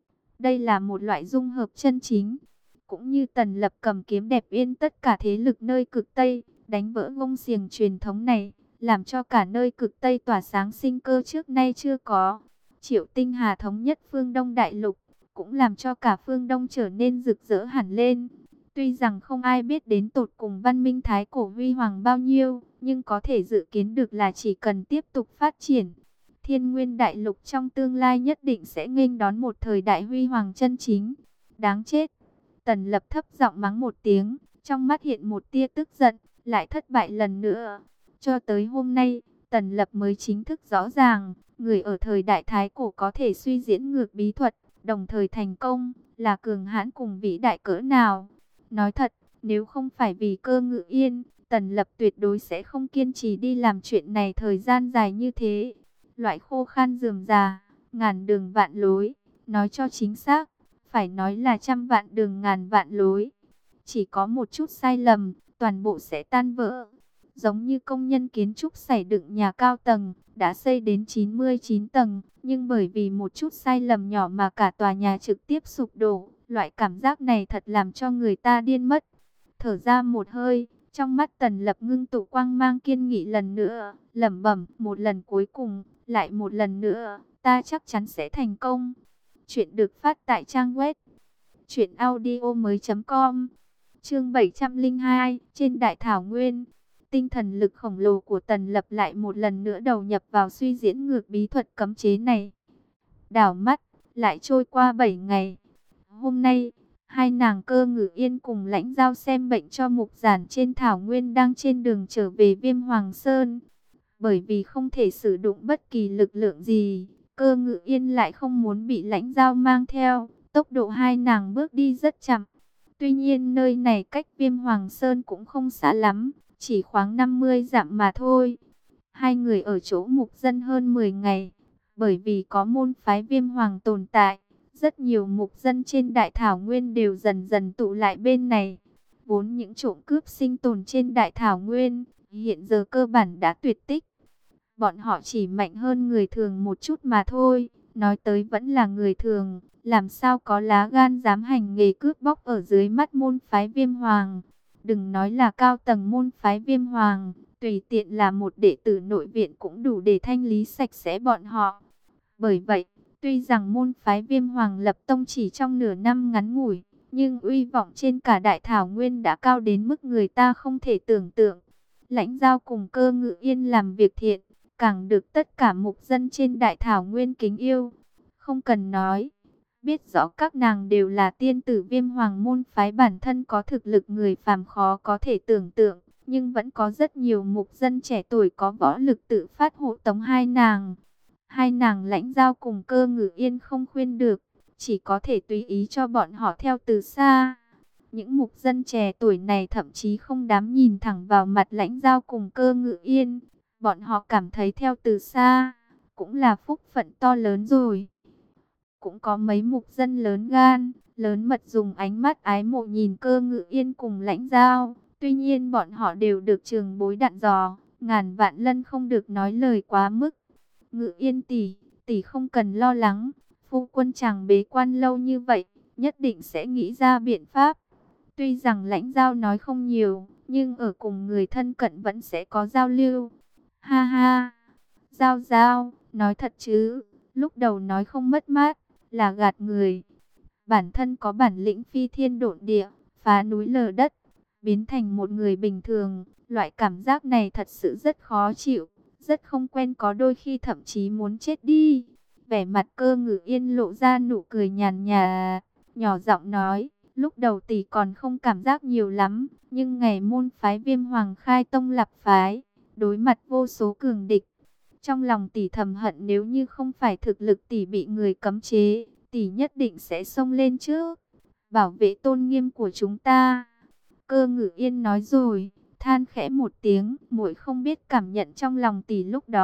Đây là một loại dung hợp chân chính. Cũng như Tần Lập cầm kiếm đẹp yên tất cả thế lực nơi cực Tây, đánh vỡ gông xiềng truyền thống này, làm cho cả nơi cực Tây tỏa sáng sinh cơ trước nay chưa có. Triệu Tinh Hà thống nhất phương Đông Đại Lục, cũng làm cho cả phương Đông trở nên rực rỡ hẳn lên. Tuy rằng không ai biết đến tột cùng văn minh Thái cổ huy hoàng bao nhiêu, nhưng có thể dự kiến được là chỉ cần tiếp tục phát triển, Thiên Nguyên Đại Lục trong tương lai nhất định sẽ nghênh đón một thời đại huy hoàng chân chính. Đáng chết! Tần Lập thấp giọng mắng một tiếng, trong mắt hiện một tia tức giận, lại thất bại lần nữa. Cho tới hôm nay, Tần Lập mới chính thức rõ ràng, người ở thời đại Thái cổ có thể suy diễn ngược bí thuật, đồng thời thành công, là cường hãn cùng vĩ đại cỡ nào. Nói thật, nếu không phải vì Cơ Ngự Yên, Tần Lập tuyệt đối sẽ không kiên trì đi làm chuyện này thời gian dài như thế. Loại khô khan rườm rà, ngàn đường vạn lối, nói cho chính xác, phải nói là trăm vạn đường ngàn vạn lối. Chỉ có một chút sai lầm, toàn bộ sẽ tan vỡ. Giống như công nhân kiến trúc xây dựng nhà cao tầng, đã xây đến chín mươi chín tầng, nhưng bởi vì một chút sai lầm nhỏ mà cả tòa nhà trực tiếp sụp đổ. Loại cảm giác này thật làm cho người ta điên mất. Thở ra một hơi, trong mắt Tần Lập ngưng tụ quang mang kiên nghị lần nữa, lẩm bẩm một lần cuối cùng, lại một lần nữa, ta chắc chắn sẽ thành công. Chuyện được phát tại trang web truyện audio mới chấm com. Chương bảy trăm lẻ hai, trên đại thảo nguyên. Tinh thần lực khổng lồ của Tần Lập lại một lần nữa đầu nhập vào suy diễn ngược bí thuật cấm chế này. Đảo mắt, lại trôi qua bảy ngày. Hôm nay, hai nàng Cơ Ngự Yên cùng Lãnh Giao xem bệnh cho mục giản trên thảo nguyên đang trên đường trở về Viêm Hoàng Sơn. Bởi vì không thể sử dụng bất kỳ lực lượng gì, Cơ Ngự Yên lại không muốn bị Lãnh Giao mang theo. Tốc độ hai nàng bước đi rất chậm. Tuy nhiên nơi này cách Viêm Hoàng Sơn cũng không xa lắm, chỉ khoảng năm mươi dặm mà thôi. Hai người ở chỗ mục dân hơn mười ngày, bởi vì có môn phái Viêm Hoàng tồn tại, rất nhiều mục dân trên đại thảo nguyên đều dần dần tụ lại bên này. Vốn những trộm cướp sinh tồn trên đại thảo nguyên, hiện giờ cơ bản đã tuyệt tích. Bọn họ chỉ mạnh hơn người thường một chút mà thôi, nói tới vẫn là người thường, làm sao có lá gan dám hành nghề cướp bóc ở dưới mắt môn phái Viêm Hoàng. Đừng nói là cao tầng môn phái Viêm Hoàng, tùy tiện là một đệ tử nội viện cũng đủ để thanh lý sạch sẽ bọn họ. Bởi vậy, tuy rằng môn phái Viêm Hoàng lập tông chỉ trong nửa năm ngắn ngủi, nhưng uy vọng trên cả đại thảo nguyên đã cao đến mức người ta không thể tưởng tượng. Lãnh Giao cùng Cơ Ngự Yên làm việc thiện, càng được tất cả mục dân trên đại thảo nguyên kính yêu. Không cần nói, biết rõ các nàng đều là tiên tử Viêm Hoàng môn phái, bản thân có thực lực người phàm khó có thể tưởng tượng, nhưng vẫn có rất nhiều mục dân trẻ tuổi có võ lực tự phát hộ tống hai nàng. Hai nàng Lãnh Giao cùng Cơ Ngự Yên không khuyên được, chỉ có thể tùy ý cho bọn họ theo từ xa. Những mục dân trẻ tuổi này thậm chí không dám nhìn thẳng vào mặt Lãnh Giao cùng Cơ Ngự Yên. Bọn họ cảm thấy theo từ xa cũng là phúc phận to lớn rồi. Cũng có mấy mục dân lớn gan, lớn mật dùng ánh mắt ái mộ nhìn Cơ Ngự Yên cùng Lãnh Giao. Tuy nhiên bọn họ đều được trường bối dặn dò, ngàn vạn lần không được nói lời quá mức. Ngự Yên tỷ, tỷ không cần lo lắng, phu quân chàng bế quan lâu như vậy, nhất định sẽ nghĩ ra biện pháp. Tuy rằng Lãnh Giao nói không nhiều, nhưng ở cùng người thân cận vẫn sẽ có giao lưu. Ha ha, Giao Giao, nói thật chứ, lúc đầu nói không mất mát, là gạt người. Bản thân có bản lĩnh phi thiên độn địa, phá núi lở đất, biến thành một người bình thường. Loại cảm giác này thật sự rất khó chịu, rất không quen, có đôi khi thậm chí muốn chết đi. Vẻ mặt Cơ Ngự Yên lộ ra nụ cười nhàn nhạt, nhỏ giọng nói, lúc đầu tỷ còn không cảm giác nhiều lắm, nhưng ngày môn phái Viêm Hoàng khai tông lập phái, đối mặt vô số cường địch, trong lòng tỷ thầm hận, nếu như không phải thực lực tỷ bị người cấm chế, tỷ nhất định sẽ xông lên trước, bảo vệ tôn nghiêm của chúng ta. Cơ Ngự Yên nói rồi, than khẽ một tiếng, muội không biết cảm nhận trong lòng tỷ lúc đó,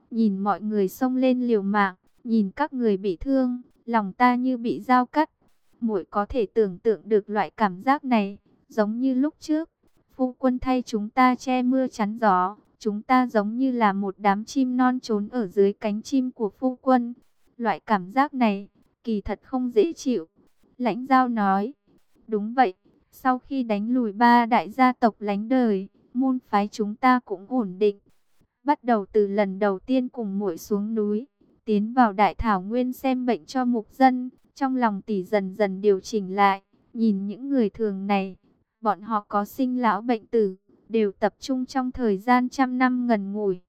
nhìn mọi người xông lên liều mạng, nhìn các người bị thương, lòng ta như bị dao cắt. Muội có thể tưởng tượng được loại cảm giác này, giống như lúc trước, phu quân thay chúng ta che mưa chắn gió, chúng ta giống như là một đám chim non trốn ở dưới cánh chim của phu quân. Loại cảm giác này, kỳ thật không dễ chịu. Lãnh Giao nói, đúng vậy, sau khi đánh lùi ba đại gia tộc lánh đời, môn phái chúng ta cũng ổn định. Bắt đầu từ lần đầu tiên cùng muội xuống núi, tiến vào đại thảo nguyên xem bệnh cho mục dân, trong lòng tỷ dần dần điều chỉnh lại, nhìn những người thường này, bọn họ có sinh lão bệnh tử, đều tập trung trong thời gian trăm năm ngần ngủi.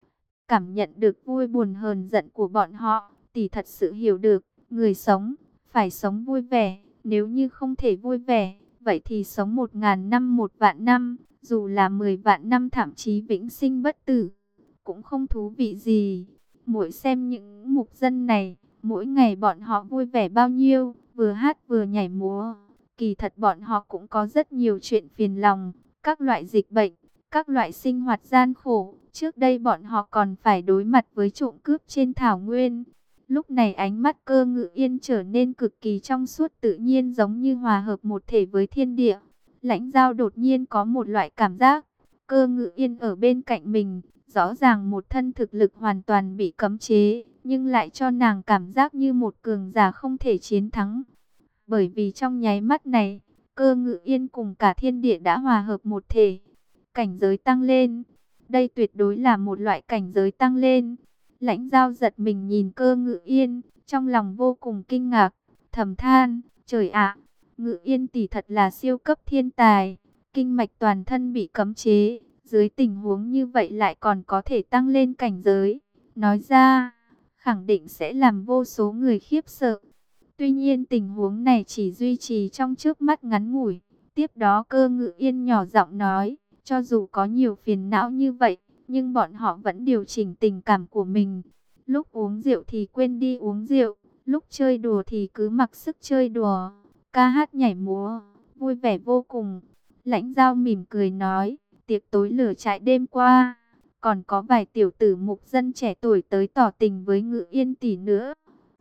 Cảm nhận được vui buồn hờn giận của bọn họ, tỷ thật sự hiểu được, người sống, phải sống vui vẻ, nếu như không thể vui vẻ, vậy thì sống một ngàn năm một vạn năm, dù là mười vạn năm thậm chí vĩnh sinh bất tử, cũng không thú vị gì. Mỗi xem những mục dân này, mỗi ngày bọn họ vui vẻ bao nhiêu, vừa hát vừa nhảy múa. Kỳ thật bọn họ cũng có rất nhiều chuyện phiền lòng, các loại dịch bệnh, các loại sinh hoạt gian khổ. Trước đây bọn họ còn phải đối mặt với trộm cướp trên thảo nguyên. Lúc này ánh mắt Cơ Ngự Yên trở nên cực kỳ trong suốt, tự nhiên giống như hòa hợp một thể với thiên địa. Lãnh Giao đột nhiên có một loại cảm giác, Cơ Ngự Yên ở bên cạnh mình, rõ ràng một thân thực lực hoàn toàn bị cấm chế, nhưng lại cho nàng cảm giác như một cường giả không thể chiến thắng. Bởi vì trong nháy mắt này, Cơ Ngự Yên cùng cả thiên địa đã hòa hợp một thể. Cảnh giới tăng lên, đây tuyệt đối là một loại cảnh giới tăng lên. Lãnh Giao giật mình nhìn Cơ Ngự Yên, trong lòng vô cùng kinh ngạc, thầm than, trời ạ, Ngự Yên tỷ thật là siêu cấp thiên tài, kinh mạch toàn thân bị cấm chế, dưới tình huống như vậy lại còn có thể tăng lên cảnh giới. Nói ra, khẳng định sẽ làm vô số người khiếp sợ. Tuy nhiên tình huống này chỉ duy trì trong chớp mắt ngắn ngủi. Tiếp đó Cơ Ngự Yên nhỏ giọng nói, cho dù có nhiều phiền não như vậy, nhưng bọn họ vẫn điều chỉnh tình cảm của mình. Lúc uống rượu thì quên đi uống rượu, lúc chơi đùa thì cứ mặc sức chơi đùa, ca hát nhảy múa, vui vẻ vô cùng. Lãnh Giao mỉm cười nói, tiệc tối lửa trại đêm qua, còn có vài tiểu tử mục dân trẻ tuổi tới tỏ tình với Ngự Yên tỷ nữa.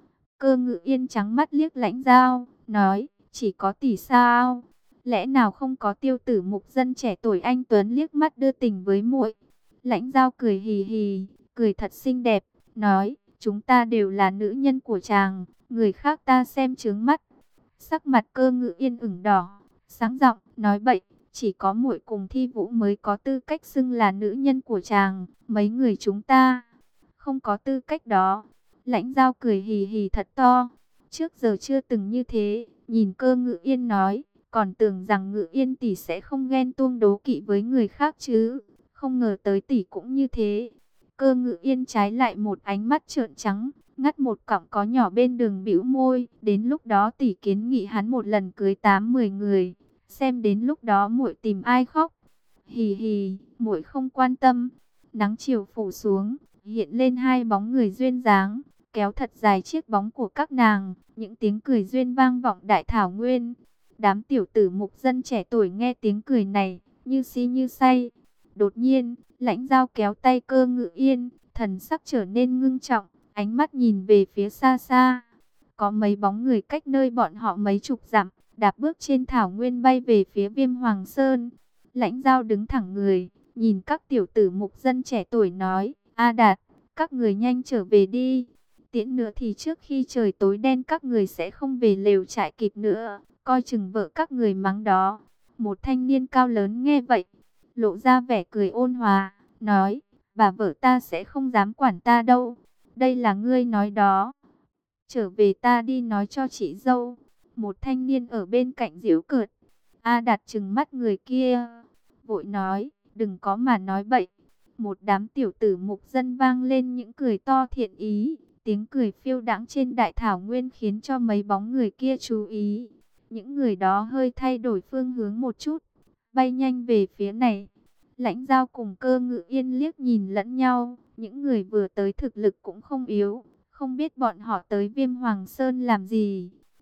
Cơ Ngự Yên trắng mắt liếc Lãnh Giao, nói, chỉ có tỷ sao? Lẽ nào không có tiêu tử mục dân trẻ tuổi anh tuấn liếc mắt đưa tình với muội? Lãnh Giao cười hì hì, cười thật xinh đẹp, nói, chúng ta đều là nữ nhân của chàng, người khác ta xem chướng mắt. Sắc mặt Cơ Ngự Yên ửng đỏ, sáng giọng nói bậy, chỉ có muội cùng Thi Vũ mới có tư cách xưng là nữ nhân của chàng, mấy người chúng ta không có tư cách đó. Lãnh Giao cười hì hì thật to, trước giờ chưa từng như thế, nhìn Cơ Ngự Yên nói, còn tưởng rằng Ngự Yên tỷ sẽ không ghen tuông đố kỵ với người khác chứ, không ngờ tới tỷ cũng như thế. Cơ Ngự Yên trái lại một ánh mắt trợn trắng, ngắt một cọng có nhỏ bên đường bĩu môi, đến lúc đó tỷ kiến nghị hắn một lần cưới tám mười người, xem đến lúc đó muội tìm ai khóc. Hì hì, muội không quan tâm. Nắng chiều phủ xuống, hiện lên hai bóng người duyên dáng, kéo thật dài chiếc bóng của các nàng, những tiếng cười duyên vang vọng đại thảo nguyên. Đám tiểu tử mục dân trẻ tuổi nghe tiếng cười này, như si như say. Đột nhiên, Lãnh Giao kéo tay Cơ Ngự Yên, thần sắc trở nên ngưng trọng, ánh mắt nhìn về phía xa xa. Có mấy bóng người cách nơi bọn họ mấy chục dặm, đạp bước trên thảo nguyên bay về phía Viêm Hoàng Sơn. Lãnh Giao đứng thẳng người, nhìn các tiểu tử mục dân trẻ tuổi nói, A Đạt, các người nhanh trở về đi. Tiễn nữa thì trước khi trời tối đen các người sẽ không về lều trại kịp nữa, coi chừng vợ các người mắng đó. Một thanh niên cao lớn nghe vậy, lộ ra vẻ cười ôn hòa, nói, bà vợ ta sẽ không dám quản ta đâu, đây là ngươi nói đó. Trở về ta đi nói cho chị dâu. Một thanh niên ở bên cạnh giễu cợt. A Đạt trừng mắt người kia, vội nói, đừng có mà nói bậy. Một đám tiểu tử mục dân vang lên những cười to thiện ý, tiếng cười phiêu đãng trên đại thảo nguyên khiến cho mấy bóng người kia chú ý. Những người đó hơi thay đổi phương hướng một chút, bay nhanh về phía này. Lãnh Giao cùng Cơ Ngự Yên liếc nhìn lẫn nhau, những người vừa tới thực lực cũng không yếu, không biết bọn họ tới Viêm Hoàng Sơn làm gì.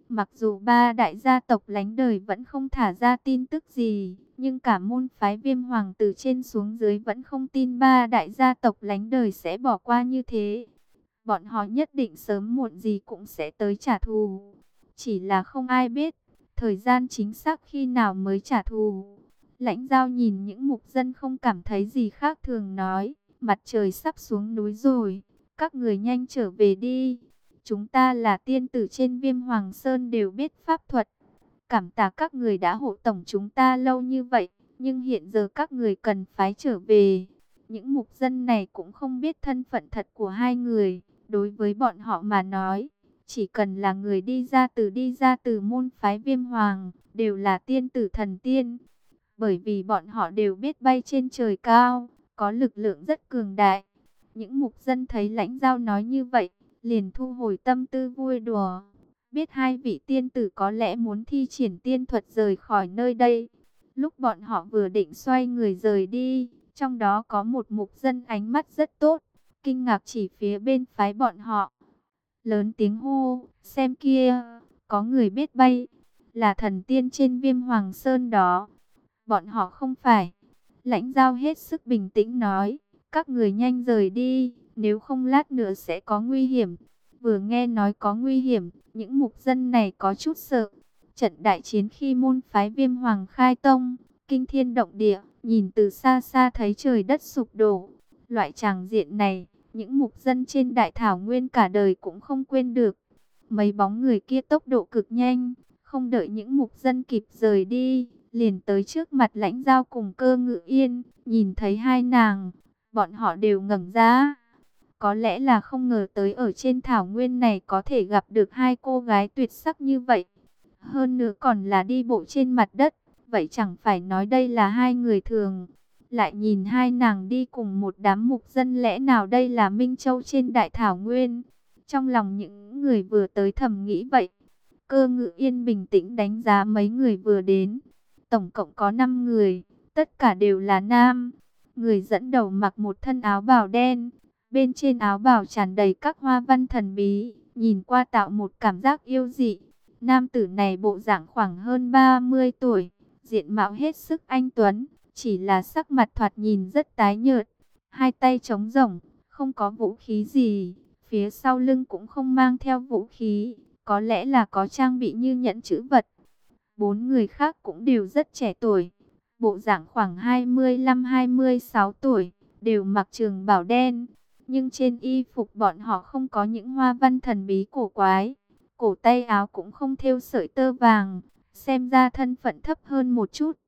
Mặc dù ba đại gia tộc lánh đời vẫn không thả ra tin tức gì, nhưng cả môn phái Viêm Hoàng từ trên xuống dưới vẫn không tin ba đại gia tộc lánh đời sẽ bỏ qua như thế. Bọn họ nhất định sớm muộn gì cũng sẽ tới trả thù. Chỉ là không ai biết thời gian chính xác khi nào mới trả thù. Lãnh Giao nhìn những mục dân không cảm thấy gì khác thường nói, mặt trời sắp xuống núi rồi, các người nhanh trở về đi. Chúng ta là tiên tử trên Viêm Hoàng Sơn đều biết pháp thuật. Cảm tạ các người đã hộ tổng chúng ta lâu như vậy, nhưng hiện giờ các người cần phái trở về. Những mục dân này cũng không biết thân phận thật của hai người. Đối với bọn họ mà nói, chỉ cần là người đi ra từ đi ra từ môn phái Viêm Hoàng, đều là tiên tử thần tiên. Bởi vì bọn họ đều biết bay trên trời cao, có lực lượng rất cường đại. Những mục dân thấy Lãnh Giao nói như vậy, liền thu hồi tâm tư vui đùa. Biết hai vị tiên tử có lẽ muốn thi triển tiên thuật rời khỏi nơi đây. Lúc bọn họ vừa định xoay người rời đi, trong đó có một mục dân ánh mắt rất tốt, kinh ngạc chỉ phía bên phái bọn họ. Lớn tiếng hô, xem kia, có người biết bay, là thần tiên trên Viêm Hoàng Sơn đó. Bọn họ không phải. Lãnh Giao hết sức bình tĩnh nói, các người nhanh rời đi, nếu không lát nữa sẽ có nguy hiểm. Vừa nghe nói có nguy hiểm, những mục dân này có chút sợ. Trận đại chiến khi môn phái Viêm Hoàng khai tông, kinh thiên động địa, nhìn từ xa xa thấy trời đất sụp đổ. Loại tràng diện này, những mục dân trên đại thảo nguyên cả đời cũng không quên được. Mấy bóng người kia tốc độ cực nhanh, không đợi những mục dân kịp rời đi, liền tới trước mặt Lãnh Giao cùng Cơ Ngự Yên. Nhìn thấy hai nàng, bọn họ đều ngẩng ra. Có lẽ là không ngờ tới ở trên thảo nguyên này có thể gặp được hai cô gái tuyệt sắc như vậy. Hơn nữa còn là đi bộ trên mặt đất, vậy chẳng phải nói đây là hai người thường. Lại nhìn hai nàng đi cùng một đám mục dân, lẽ nào đây là Minh Châu trên đại thảo nguyên. Trong lòng những người vừa tới thầm nghĩ vậy. Cơ Ngự Yên bình tĩnh đánh giá mấy người vừa đến. Tổng cộng có năm người, tất cả đều là nam. Người dẫn đầu mặc một thân áo bào đen, bên trên áo bào tràn đầy các hoa văn thần bí, nhìn qua tạo một cảm giác yêu dị. Nam tử này bộ dạng khoảng hơn ba mươi tuổi, diện mạo hết sức anh tuấn, chỉ là sắc mặt thoạt nhìn rất tái nhợt, hai tay trống rỗng, không có vũ khí gì, phía sau lưng cũng không mang theo vũ khí, có lẽ là có trang bị như nhẫn trữ vật. Bốn người khác cũng đều rất trẻ tuổi, bộ dạng khoảng hai mươi lăm hai mươi sáu tuổi, đều mặc trường bào đen, nhưng trên y phục bọn họ không có những hoa văn thần bí cổ quái, cổ tay áo cũng không thêu sợi tơ vàng, xem ra thân phận thấp hơn một chút.